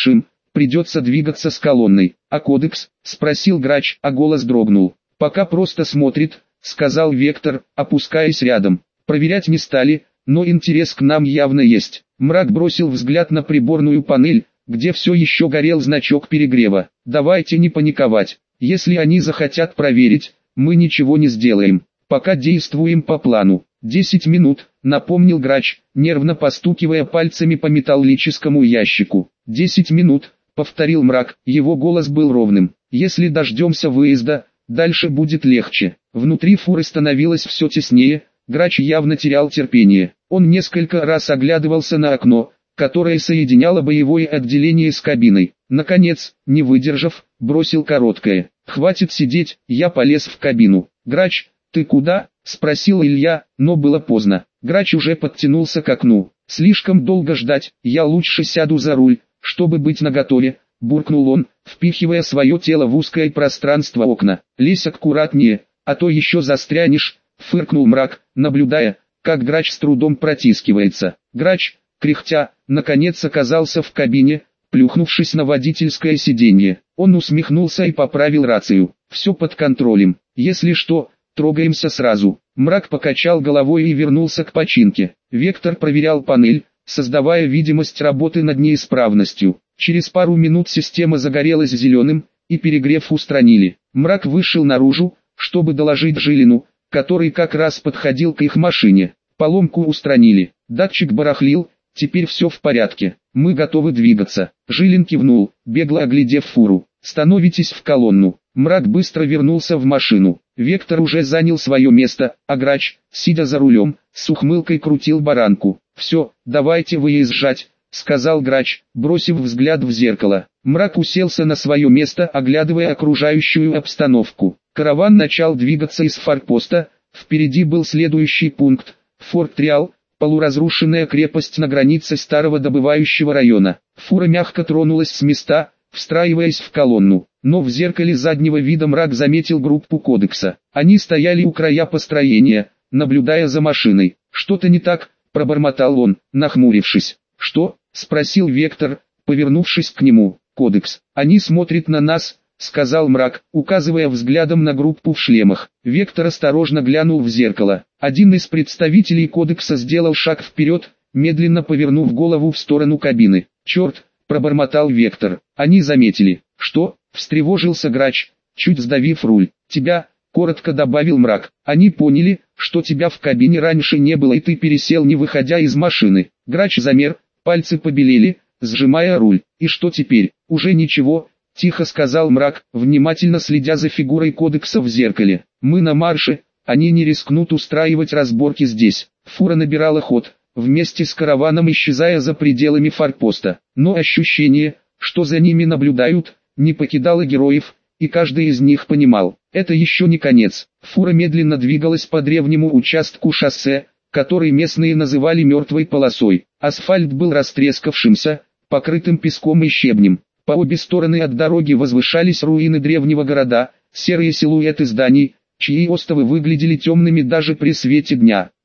[SPEAKER 1] придется двигаться с колонной. А кодекс? Спросил Грач, а голос дрогнул. Пока просто смотрит, сказал Вектор, опускаясь рядом. Проверять не стали, но интерес к нам явно есть. Мрак бросил взгляд на приборную панель, где все еще горел значок перегрева. Давайте не паниковать. Если они захотят проверить, мы ничего не сделаем. Пока действуем по плану. Десять минут, напомнил Грач, нервно постукивая пальцами по металлическому ящику. Десять минут, повторил Мрак, его голос был ровным. Если дождемся выезда, дальше будет легче. Внутри фуры становилось все теснее, Грач явно терял терпение. Он несколько раз оглядывался на окно, которое соединяло боевое отделение с кабиной. Наконец, не выдержав, бросил короткое: «Хватит сидеть, я полез в кабину». «Грач, ты куда?» — спросил Илья, но было поздно. Грач уже подтянулся к окну. «Слишком долго ждать, я лучше сяду за руль, чтобы быть наготове», — буркнул он, впихивая свое тело в узкое пространство окна. «Лезь аккуратнее, а то еще застрянешь», — фыркнул Мрак, наблюдая, как Грач с трудом протискивается. Грач, кряхтя, наконец оказался в кабине, плюхнувшись на водительское сиденье. Он усмехнулся и поправил рацию. «Все под контролем. Если что, трогаемся сразу». Мрак покачал головой и вернулся к починке. Вектор проверял панель, создавая видимость работы над неисправностью. Через пару минут система загорелась зеленым, и перегрев устранили. Мрак вышел наружу, чтобы доложить Жилину, который как раз подходил к их машине. Поломку устранили. Датчик барахлил, теперь все в порядке. Мы готовы двигаться. Жилин кивнул, бегло оглядев фуру. «Становитесь в колонну». Мрак быстро вернулся в машину. Вектор уже занял свое место, а Грач, сидя за рулем, с ухмылкой крутил баранку. «Все, давайте выезжать», — сказал Грач, бросив взгляд в зеркало. Мрак уселся на свое место, оглядывая окружающую обстановку. Караван начал двигаться из форпоста, впереди был следующий пункт — Форт Реал, полуразрушенная крепость на границе старого добывающего района. Фура мягко тронулась с места, встраиваясь в колонну, но в зеркале заднего вида Мрак заметил группу кодекса. Они стояли у края построения, наблюдая за машиной. «Что-то не так», — пробормотал он, нахмурившись. «Что?» — спросил Вектор, повернувшись к нему. «Кодекс. Они смотрят на нас», — сказал Мрак, указывая взглядом на группу в шлемах. Вектор осторожно глянул в зеркало. Один из представителей кодекса сделал шаг вперед, медленно повернув голову в сторону кабины. «Черт!» — пробормотал Вектор. «Они заметили». «Что?» — встревожился Грач, чуть сдавив руль. «Тебя», — коротко добавил Мрак. «Они поняли, что тебя в кабине раньше не было и ты пересел, не выходя из машины». Грач замер, пальцы побелели, сжимая руль. «И что теперь?» «Уже ничего», — тихо сказал Мрак, внимательно следя за фигурой кодекса в зеркале. «Мы на марше, они не рискнут устраивать разборки здесь». Фура набирала ход, вместе с караваном исчезая за пределами форпоста. Но ощущение, что за ними наблюдают, не покидало героев, и каждый из них понимал, это еще не конец. Фура медленно двигалась по древнему участку шоссе, который местные называли мертвой полосой. Асфальт был растрескавшимся, покрытым песком и щебнем. По обе стороны от дороги возвышались руины древнего города, серые силуэты зданий, чьи остовы выглядели темными даже при свете дня.